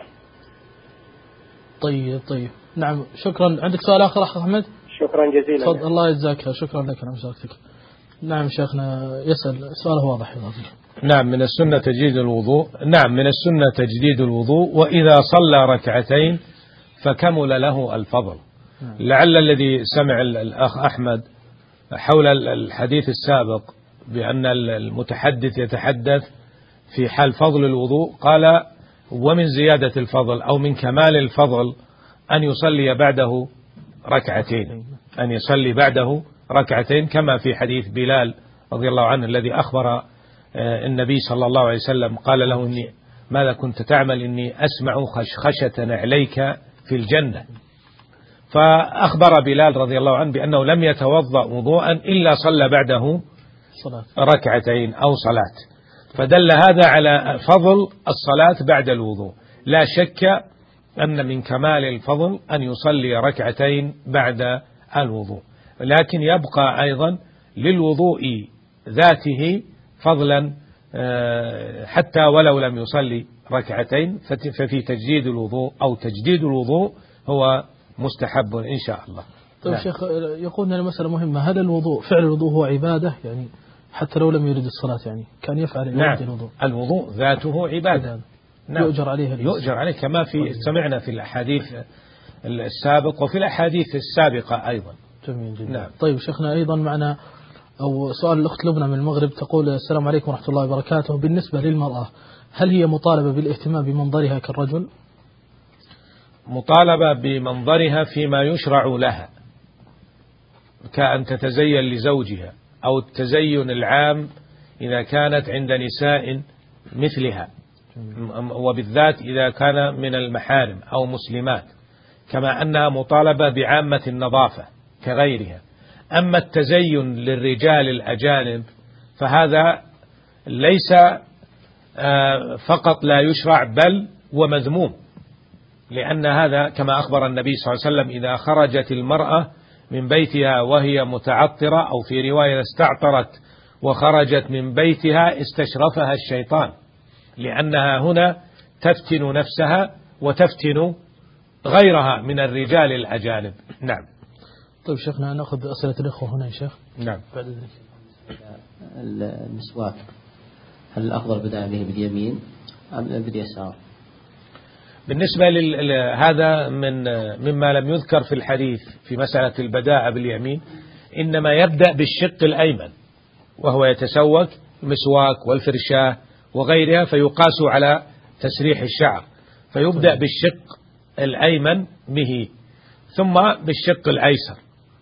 طيب نعم، شكرا. عندك سؤال آخر أخ أحمد؟ شكرا جزيلا. تفضل. الله يجزاك خير. شكرا لك على مشاركتك. نعم شيخنا يسأل سؤاله واضح. نعم، من السنة تجديد الوضوء. نعم، من السنة تجديد الوضوء، وإذا صلى ركعتين فكمل له الفضل. لعل الذي سمع الأخ أحمد حول الحديث السابق بأن المتحدث يتحدث في حال فضل الوضوء، قال ومن زيادة الفضل أو من كمال الفضل أن يصلي بعده ركعتين، أن يصلي بعده ركعتين، كما في حديث بلال رضي الله عنه الذي أخبر النبي صلى الله عليه وسلم قال له إني ماذا كنت تعمل؟ إني أسمع خشخشة نعليك في الجنة. فأخبر بلال رضي الله عنه بأنه لم يتوضأ وضوءا إلا صلى بعده ركعتين أو صلاة، فدل هذا على فضل الصلاة بعد الوضوء. لا شك أن من كمال الفضل أن يصلي ركعتين بعد الوضوء، لكن يبقى أيضا للوضوء ذاته فضلا حتى ولو لم يصلي ركعتين، ففي تجديد الوضوء أو تجديد الوضوء هو مستحب إن شاء الله. طيب شيخ، يقول لنا مسألة مهمة، هل الوضوء فعل الوضوء هو عبادة يعني حتى لو لم يرد الصلاة، يعني كان يفعل الوضوء؟ الوضوء ذاته عبادة، نعم. يؤجر عليه يؤجر عليه كما في سمعنا في الأحاديث السابق وفي الأحاديث السابقة أيضا. جميل جدا. نعم. طيب شيخنا، أيضا معنا أو سؤال الأخت لبنى من المغرب، تقول السلام عليكم ورحمة الله وبركاته، بالنسبة للمرأة هل هي مطالبة بالاهتمام بمنظرها كالرجل؟ مطالبة بمنظرها فيما يشرع لها، كأن تتزين لزوجها أو التزين العام إذا كانت عند نساء مثلها، وبالذات إذا كان من المحارم أو مسلمات، كما أنها مطالبة بعامة النظافة كغيرها. أما التزين للرجال الأجانب فهذا ليس فقط لا يشرع بل ومذموم، لأن هذا كما أخبر النبي صلى الله عليه وسلم إذا خرجت المرأة من بيتها وهي متعطرة أو في رواية استعطرت وخرجت من بيتها استشرفها الشيطان، لأنها هنا تفتن نفسها وتفتن غيرها من الرجال الأجانب. نعم. طيب شيخنا، نأخذ أسئلة الأخوة هنا يا شيخ. نعم. بعد ذلك المسواك هل الأفضل بدأ به باليمين أم باليسار؟ بالنسبة هذا مما لم يذكر في الحديث في مسألة البداءة باليمين، إنما يبدأ بالشق الأيمن وهو يتسوك المسواك والفرشاة وغيرها، فيقاس على تسريح الشعر، فيبدأ بالشق الأيمن به ثم بالشق الأيسر.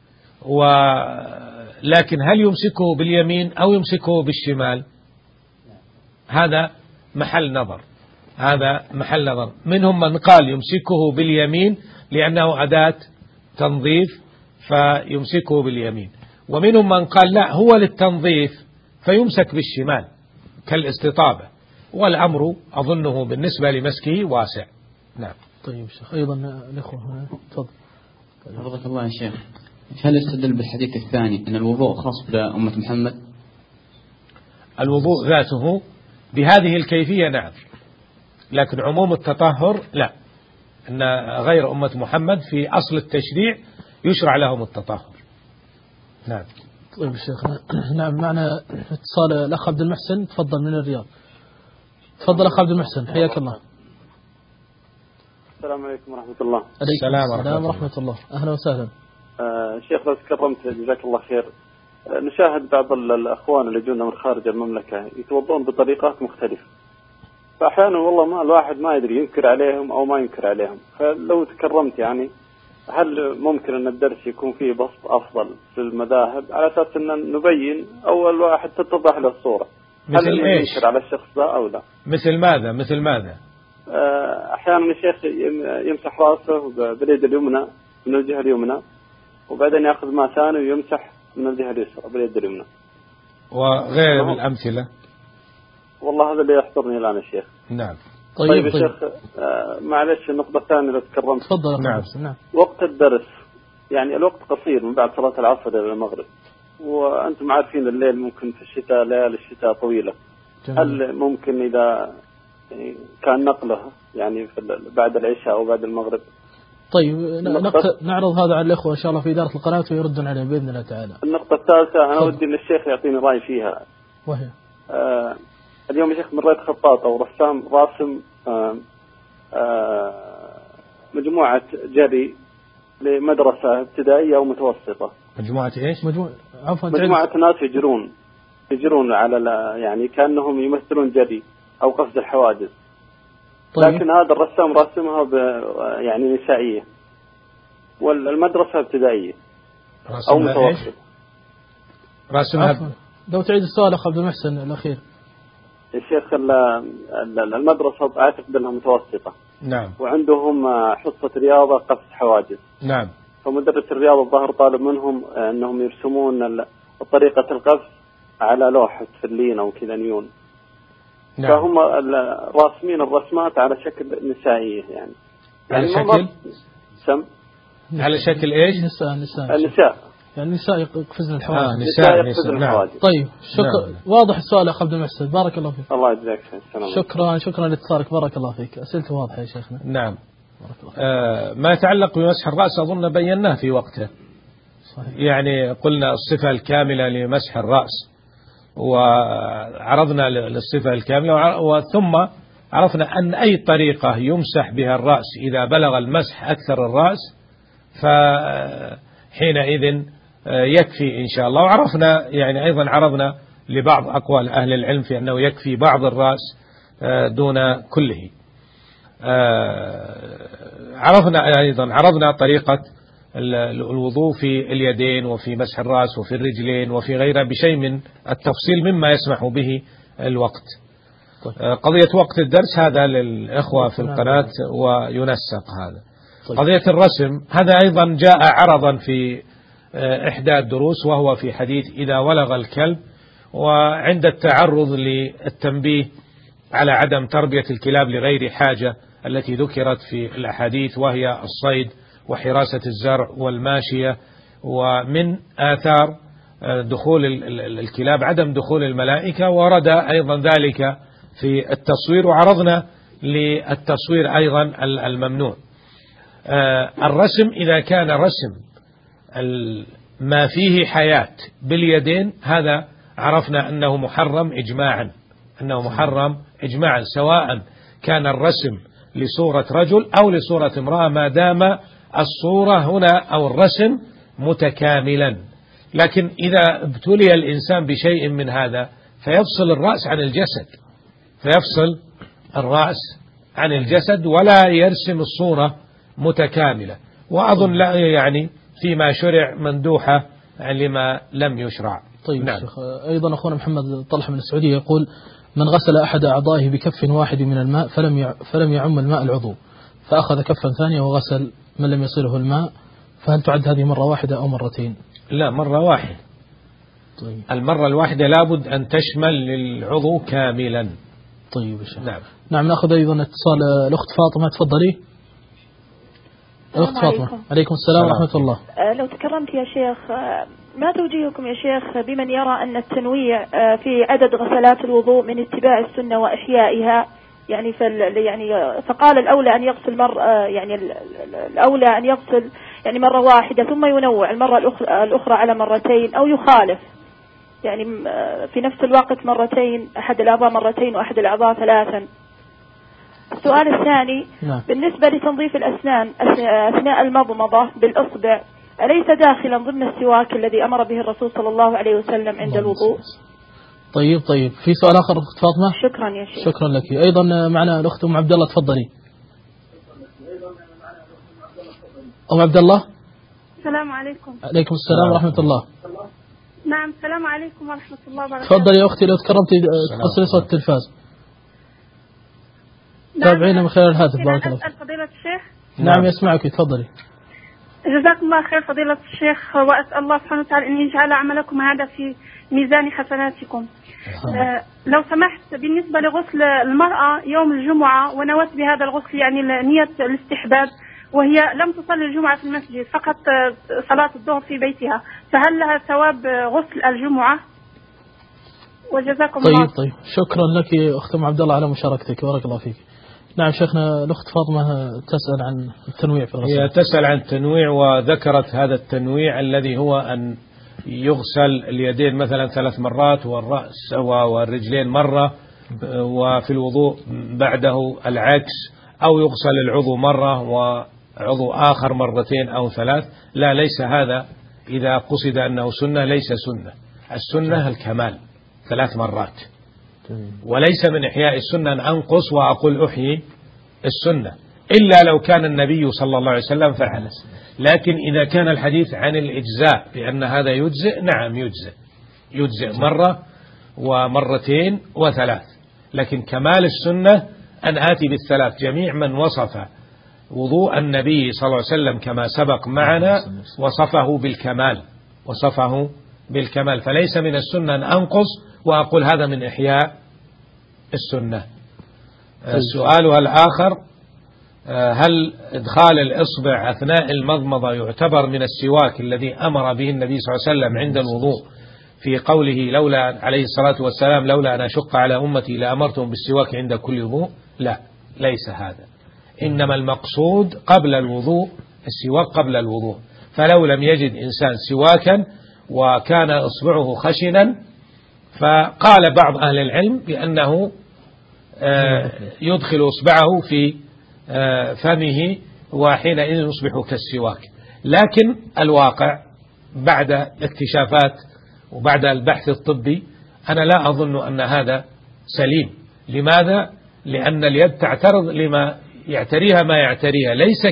لكن هل يمسكه باليمين أو يمسكه بالشمال؟ هذا محل نظر، هذا محل نظر. منهم من قال يمسكه باليمين لأنه أداة تنظيف فيمسكه باليمين، ومنهم من قال لا، هو للتنظيف فيمسك بالشمال كالاستطابة، والأمر أظنه بالنسبة لمسكه واسع. نعم. طيب شيخ، أيضا الأخوة هنا تفضل. حفظك الله يا شيخ، هل يستدل بالحديث الثاني أن الوضوء خاص بأمة محمد؟ الوضوء ذاته بهذه الكيفية نعم، لكن عموم التطهر لا، أن غير أمة محمد في أصل التشريع يشرع لهم التطهر. نعم. طيب الشيخ، نعم معنا اتصال الأخ عبد المحسن، تفضل من الرياض. تفضل أخ عبد المحسن، حياك الله. السلام عليكم ورحمة الله. السلام ورحمة الله، أهلا وسهلا. شيخ لو تكرمت جزاك الله خير، نشاهد بعض الأخوان اللي يجونا من خارج المملكة يتوضون بطريقات مختلفة، فأحيانا والله ما الواحد ما يدري ينكر عليهم أو ما ينكر عليهم، فلو تكرمت يعني هل ممكن أن الدرس يكون فيه بسط أفضل في المذاهب على أساس أن نبين أول واحد تتضح له الصورة، هل ينكر على الشخص ده أو لا؟ مثل ماذا؟ أحيانا الشيخ يمسح رأسه باليد اليمنى من الجهة اليمنى، وبعدين يأخذ ماء ثاني ويمسح من الجهة اليسرى باليد اليمنى، وغير من الأمثلة. والله هذا اللي يحضرني الآن يا شيخ. نعم. طيب يا شيخ، معلش النقطة الثانية لو تكرمت. تفضل. نعم. وقت الدرس يعني الوقت قصير من بعد صلاة العصر إلى المغرب، وأنتم عارفين الليل ممكن في الشتاء ليالي الشتاء طويلة. جميل. هل ممكن إذا كان نقله يعني بعد العشاء أو بعد المغرب؟ طيب نعرض هذا على الأخوة إن شاء الله في إدارة القناة ويردون عليه بإذن الله تعالى. النقطة الثالثة أنا ودي أن الشيخ يعطيني رأي فيها، وهي اليوم يا شيخ مريت خطاط أو رسام راسم مجموعة جري لمدرسة ابتدائية أو متوسطة. مجموعة إيش؟ مجموعة ناس يجرون على يعني كأنهم يمثلون جري أو قفز الحواجز. طيب. لكن هذا الرسام رسمها يعني نسائية، والمدرسة ابتدائية أو متوسطة. رسمها. لو تعيد السؤال أخ عبد المحسن الأخير. يا شيخ المدرسة أعتقد أنها متوسطة. نعم. وعندهم حصة رياضة قفز حواجز. نعم. فمدرس الرياضة الظاهر طالب منهم أنهم يرسمون طريقة القفز على لوحة فلين أو كذا نيون. نعم. فهم راسمين الرسمات على شكل نسائية يعني. على شكل على شكل إيش؟ النساء. يعني النساء يقفزن الحواجز. نساء يقفزن الحواجز. طيب شكرا. واضح السؤال يا أخ عبد المحسن، بارك الله فيك. الله يجزاك خير. شكرا لاتصالك، بارك الله فيك. أسئلته واضحة يا شيخنا. نعم. ما يتعلق بمسح الرأس أظن بيناه في وقته. صحيح. يعني قلنا الصفة الكاملة لمسح الرأس، وعرضنا للصفة الكاملة، وثم عرفنا أن أي طريقة يمسح بها الرأس إذا بلغ المسح أكثر الرأس فحينئذ يكفي إن شاء الله. وعرفنا يعني أيضا عرضنا لبعض أقوال أهل العلم في أنه يكفي بعض الرأس دون كله. عرضنا طريقة الوضوء في اليدين وفي مسح الرأس وفي الرجلين وفي غيرها بشيء من التفصيل مما يسمح به الوقت. قضية وقت الدرس هذا للإخوة في القناة وينسق هذا. قضية الرسم هذا أيضا جاء عرضا في إحدى الدروس، وهو في حديث إذا ولغ الكلب، وعند التعرض للتنبيه على عدم تربية الكلاب لغير حاجة التي ذكرت في الأحاديث، وهي الصيد وحراسة الزرع والماشية، ومن آثار دخول الكلاب عدم دخول الملائكة، ورد أيضا ذلك في التصوير، وعرضنا للتصوير أيضا الممنوع. الرسم إذا كان رسم ما فيه حياة باليدين هذا عرفنا أنه محرم إجماعا، سواء كان الرسم لصورة رجل أو لصورة امرأة، ما دام الصورة هنا أو الرسم متكاملا. لكن إذا ابتلي الإنسان بشيء من هذا فيفصل الرأس عن الجسد ولا يرسم الصورة متكاملة. وأظن لا يعني فيما شرع مندوحة لما لم يشرع. طيب نعم. شيخ أيضا أخونا محمد طلحة من السعودية يقول من غسل أحد أعضائه بكف واحد من الماء فلم يعم الماء العضو، فأخذ كفا ثانية وغسل من لم يصله الماء، فهل تعد هذه مرة واحدة أو مرتين؟ لا، مرة واحدة. طيب. المرة الواحدة لابد أن تشمل للعضو كاملا. طيب يا شيخ. نعم نأخذ أيضا اتصال الأخت فاطمة، تفضلي. الأخت فاطمة. عليكم السلام ورحمة الله. لو تكرمت يا شيخ، ما توجيهكم يا شيخ بمن يرى أن التنويع في عدد غسلات الوضوء من اتباع السنة وإحيائها، يعني فقال الأولى أن يغسل الأولى أن يغسل يعني مرة واحدة ثم ينوع المرة الأخرى على مرتين، أو يخالف يعني في نفس الوقت مرتين، أحد الأعضاء مرتين وأحد الأعضاء ثلاثا. السؤال الثاني بالنسبة لتنظيف الأسنان أثناء المضمضة بالإصبع، أليس داخلا ضمن السواك الذي أمر به الرسول صلى الله عليه وسلم عند الوضوء؟ طيب في سؤال آخر أخت فاطمة؟ شكرا يا شيخ. شكرا لك. أيضا معنا الأخت أم عبد الله، تفضلي. أم عبد الله. السلام عليكم. عليكم السلام ورحمة الله. نعم السلام عليكم ورحمة الله وبركاته. تفضلي يا أختي، لو تكرمتي تقصري صوت التلفاز. تابعينا من خلال الهاتف. بارك الله فيك. فضيلة الشيخ. نعم يسمعك، تفضلي. جزاكم الله خير فضيلة الشيخ، وأسأل الله سبحانه وتعالى أن يجعل عملكم هذا في ميزان حسناتكم. لو سمحت، بالنسبة لغسل المرأة يوم الجمعة ونوت بهذا الغسل يعني نية الاستحباب، وهي لم تصلي الجمعة في المسجد، فقط صلاة الظهر في بيتها، فهل لها ثواب غسل الجمعة؟ وجزاكم الله. طيب شكرا لك أخت أم عبد الله على مشاركتك، بارك الله فيك. نعم شيخنا، الأخت فاطمة تسأل عن التنويع في الغسل. هي تسأل عن التنويع، وذكرت هذا التنويع الذي هو أن يغسل اليدين مثلا 3 مرات والرأس والرجلين مرة، وفي الوضوء بعده العكس، أو يغسل العضو مرة عضو آخر مرتين أو ثلاث، لا، ليس هذا. إذا قصد أنه سنة ليس سنة. السنة الكمال 3 مرات، وليس من إحياء السنة أن أنقص وأقول أحيي السنة، إلا لو كان النبي صلى الله عليه وسلم فعل. لكن إذا كان الحديث عن الإجزاء بأن هذا يجزئ، نعم يجزئ مرة ومرتين وثلاث. لكن كمال السنة أن آتي بالثلاث. جميع من وصف وضوء النبي صلى الله عليه وسلم كما سبق معنا وصفه بالكمال، فليس من السنة أن أنقص وأقول هذا من إحياء السنة. سؤالها الآخر: هل إدخال الإصبع أثناء المضمضة يعتبر من السواك الذي أمر به النبي صلى الله عليه وسلم عند الوضوء في قوله لولا عليه الصلاة والسلام لولا أن أشق على أمتي لأمرتهم بالسواك عند كل وضوء؟ لا، ليس هذا. إنما المقصود قبل الوضوء، السواك قبل الوضوء. فلو لم يجد إنسان سواكا وكان إصبعه خشنا، فقال بعض أهل العلم بأنه يدخل إصبعه في فمه وحينئذ يصبح كالسواك. لكن الواقع بعد الاكتشافات وبعد البحث الطبي أنا لا أظن أن هذا سليم. لماذا؟ لأن اليد تعترض لما يعتريها ما يعتريها، ليس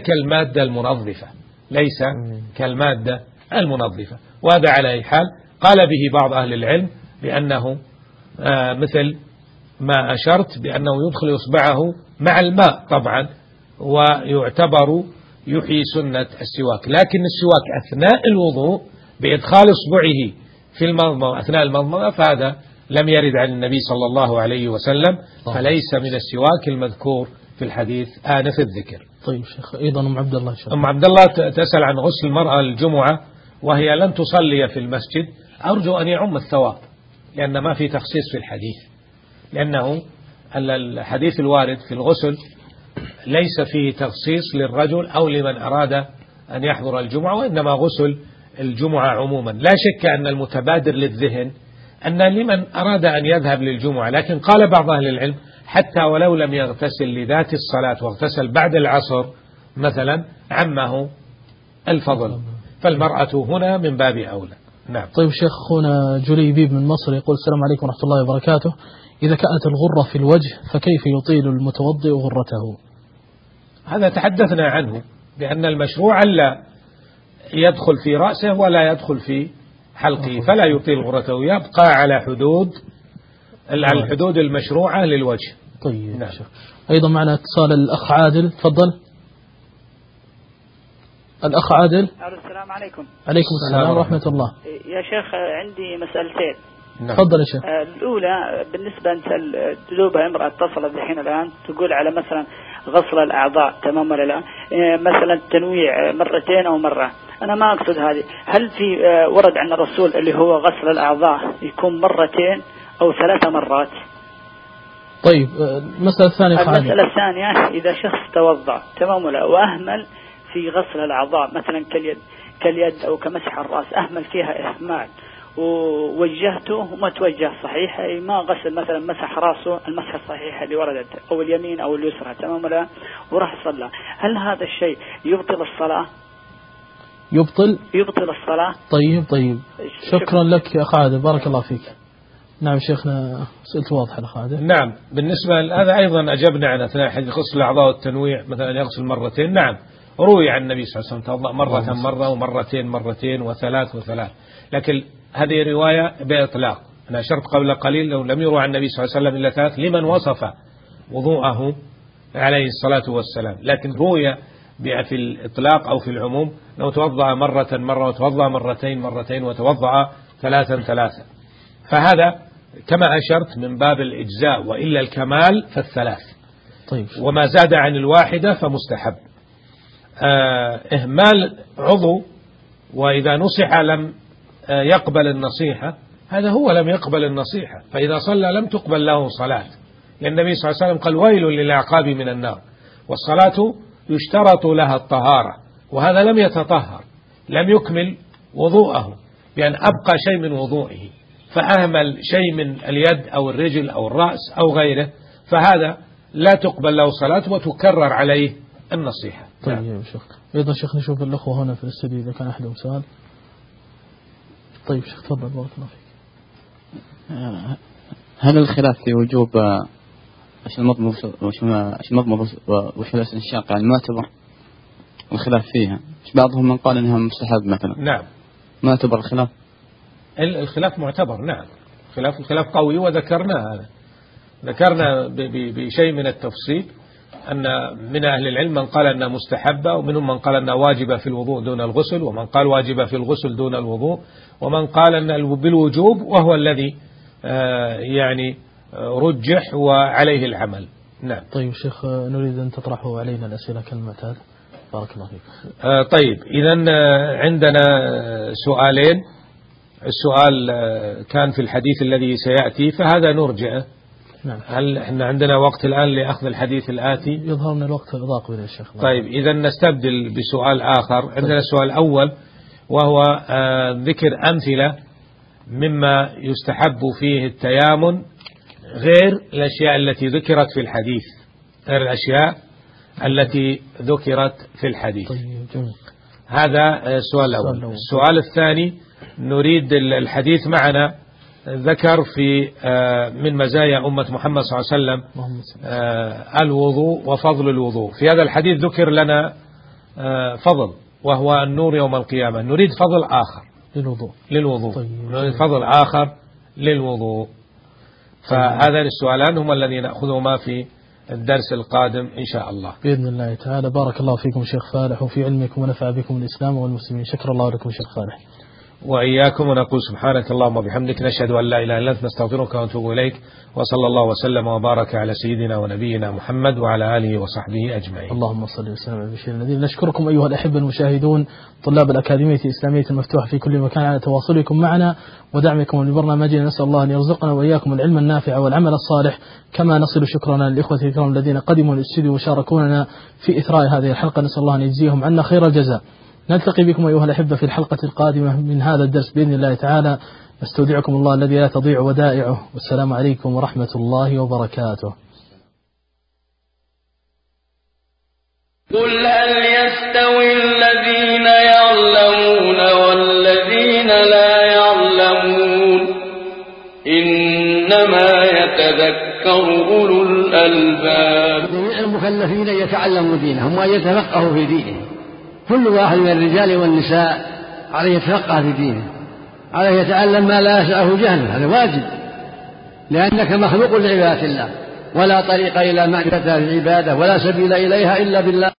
كالمادة المنظفة. وهذا على أي حال قال به بعض أهل العلم بأنه مثل ما أشرت بأنه يدخل إصبعه مع الماء طبعا، ويعتبر يحيي سنة السواك. لكن السواك أثناء الوضوء بإدخال إصبعه في المضمضة أثناء المضمضة فهذا لم يرد عن النبي صلى الله عليه وسلم، فليس من السواك المذكور في الحديث آنف الذكر. طيب شيخ، أيضا أم عبد الله أم عبد الله تسأل عن غسل المرأة الجمعة وهي لن تصلي في المسجد. أرجو أن يعم الثواب، لأن ما في تخصيص في الحديث، لأنه الحديث الوارد في الغسل ليس فيه تخصيص للرجل أو لمن أراد أن يحضر الجمعة، وإنما غسل الجمعة عموما. لا شك أن المتبادر للذهن أن لمن أراد أن يذهب للجمعة، لكن قال بعض أهل العلم حتى ولو لم يغتسل لذات الصلاة واغتسل بعد العصر مثلا عمه الفضل، فالمرأة هنا من باب أولى. نعم. طيب شيخ، أخونا جليبيب من مصر يقول: السلام عليكم ورحمة الله وبركاته. إذا كانت الغرة في الوجه فكيف يطيل المتوضئ غرته؟ هذا تحدثنا عنه بأن المشروع لا يدخل في رأسه ولا يدخل في حلقه، فلا يطيل غرته، يبقى على الحدود المشروعة للوجه. طيب. نعم. أيضا معنا اتصال الأخ عادل، تفضل. الأخ عادل. السلام عليكم. عليكم السلام ورحمة الله. يا شيخ عندي مسألتين. نعم. تفضل يا شيخ. الأولى بالنسبة أنت تجوبها امرأة اتصلت الحين الآن تقول على مثلا غسل الأعضاء، تمام ولا لا؟ مثلا التنويع مرتين أو مرة، أنا ما أقصد هذه. هل في ورد عن الرسول اللي هو غسل الأعضاء يكون مرتين أو 3 مرات؟ طيب المسألة الثانية. المسألة الثانية إذا شخص توضأ تمام ولا وأهمل في غسل الأعضاء مثلا كاليد أو كمسح الرأس، أهمل فيها إهمال ووجهته وما توجه صحيح، ما غسل مثلا مسح راسه المسح الصحيح اللي وردت أو اليمين أو اليسرى، تمام ولا، وراح صلى، هل هذا الشيء يبطل الصلاة؟ يبطل الصلاة. طيب شكرا لك يا أخ عادل، بارك الله فيك. نعم شيخنا، سئلت واضحة أخ عادل. نعم، بالنسبة لهذا أيضا أجبنا عن أثناء حديث غسل الأعضاء والتنويع، مثلا يغسل مرتين. نعم، روي عن النبي صلى الله عليه وسلم توضأ مرة ومرتين وثلاث، لكن هذه رواية بإطلاق. أنا أشرت قبل قليل لو لم يروى عن النبي صلى الله عليه وسلم إلا 3 لمن وصف وضوءه عليه الصلاة والسلام، لكن روي في الإطلاق أو في العموم لو توضأ مرة وتوضأ مرتين وتوضأ 3. فهذا كما أشرت من باب الإجزاء، وإلا الكمال فالثلاث. طيب. وما زاد عن 1 فمستحب. إهمال عضو وإذا نصح لم يقبل النصيحة، هذا هو لم يقبل النصيحة، فإذا صلى لم تقبل له صلاة، لأن النبي صلى الله عليه وسلم قال: ويل للأعقاب من النار. والصلاة يشترط لها الطهارة، وهذا لم يتطهر، لم يكمل وضوءه بأن أبقى شيء من وضوئه، فأهمل شيء من اليد أو الرجل أو الرأس أو غيره، فهذا لا تقبل له صلاة وتكرر عليه النصيحة. طيب يا شيخ. أيضا شيخ نشوف الأخوة هنا في الاستديو إذا كان أحدهم سؤال. طيب شيخ تفضل بارك الله فيك. هل الخلاف في وجوب المضمضة وش الاستنشاق يعني معتبر الخلاف فيها؟ بعضهم من قال انها مستحب مثلا. نعم. معتبر الخلاف؟ الخلاف معتبر نعم. الخلاف قوي وذكرنا هذا. ذكرنا بشيء من التفصيل أن من أهل العلم من قال أنها مستحبة، ومنهم من قال أنها واجبة في الوضوء دون الغسل، ومن قال واجبة في الغسل دون الوضوء، ومن قال أن بالوجوب، وهو الذي يعني رجح وعليه العمل. نعم. طيب شيخ نريد أن تطرحوا علينا الأسئلة كالمعتاد. بارك الله فيك. طيب إذن عندنا سؤالين. السؤال كان في الحديث الذي سيأتي فهذا نرجعه. نعم. هل احنا عندنا وقت الآن لأخذ الحديث الآتي؟ يظهر من الوقت ضاق يا شيخ. طيب إذا نستبدل بسؤال آخر. عندنا السؤال الأول وهو ذكر أمثلة مما يستحب فيه التيامن غير الأشياء التي ذكرت في الحديث، غير الأشياء التي ذكرت في الحديث. طيب جميل. هذا السؤال الأول. السؤال الثاني نريد الحديث معنا ذكر في من مزايا أمة محمد صلى الله عليه وسلم الوضوء وفضل الوضوء. في هذا الحديث ذكر لنا فضل وهو النور يوم القيامة. نريد فضل آخر للوضوء. طيب. نريد فضل آخر للوضوء. فهذان السؤالان هما الذين نأخذهما في الدرس القادم إن شاء الله بإذن الله تعالى. بارك الله فيكم شيخ فالح وفي علمكم ونفع بكم الإسلام والمسلمين. شكر الله لكم شيخ فالح. وإياكم، ونقول سبحانك اللهم وبحمدك نشهد أن لا إله إلا أنت نستغفرك ونتوب إليك، وصلى الله وسلم وبارك على سيدنا ونبينا محمد وعلى آله وصحبه أجمعين. اللهم صل وسلم على بشير النذير. نشكركم أيها الأحبة المشاهدون طلاب الأكاديمية الإسلامية المفتوحة في كل مكان على تواصلكم معنا ودعمكم لبرنامجنا. نسأل الله أن يرزقنا وإياكم العلم النافع والعمل الصالح، كما نصل شكرنا للإخوة الكرام الذين قدموا الاستديو وشاركوننا في إثراء هذه الحلقة. نسأل الله أن يجزيهم عنا خير الجزاء. نلتقي بكم أيها الأحبة في الحلقة القادمة من هذا الدرس بإذن الله تعالى. نستودعكم الله الذي لا تضيع ودائعه، والسلام عليكم ورحمة الله وبركاته. قل هل يستوي الذين يعلمون والذين لا يعلمون إنما يتذكر أولو الألباب. جميع المكلفين يتعلموا دينهم وأن يتفقهوا في دينهم. كل واحد من الرجال والنساء عليه يتفقه في دينه، عليه يتعلم ما لا يسعه جهله، هذا واجب، لأنك مخلوق لعبادة الله، ولا طريق إلى معرفتها في العبادة ولا سبيل إليها إلا بالله.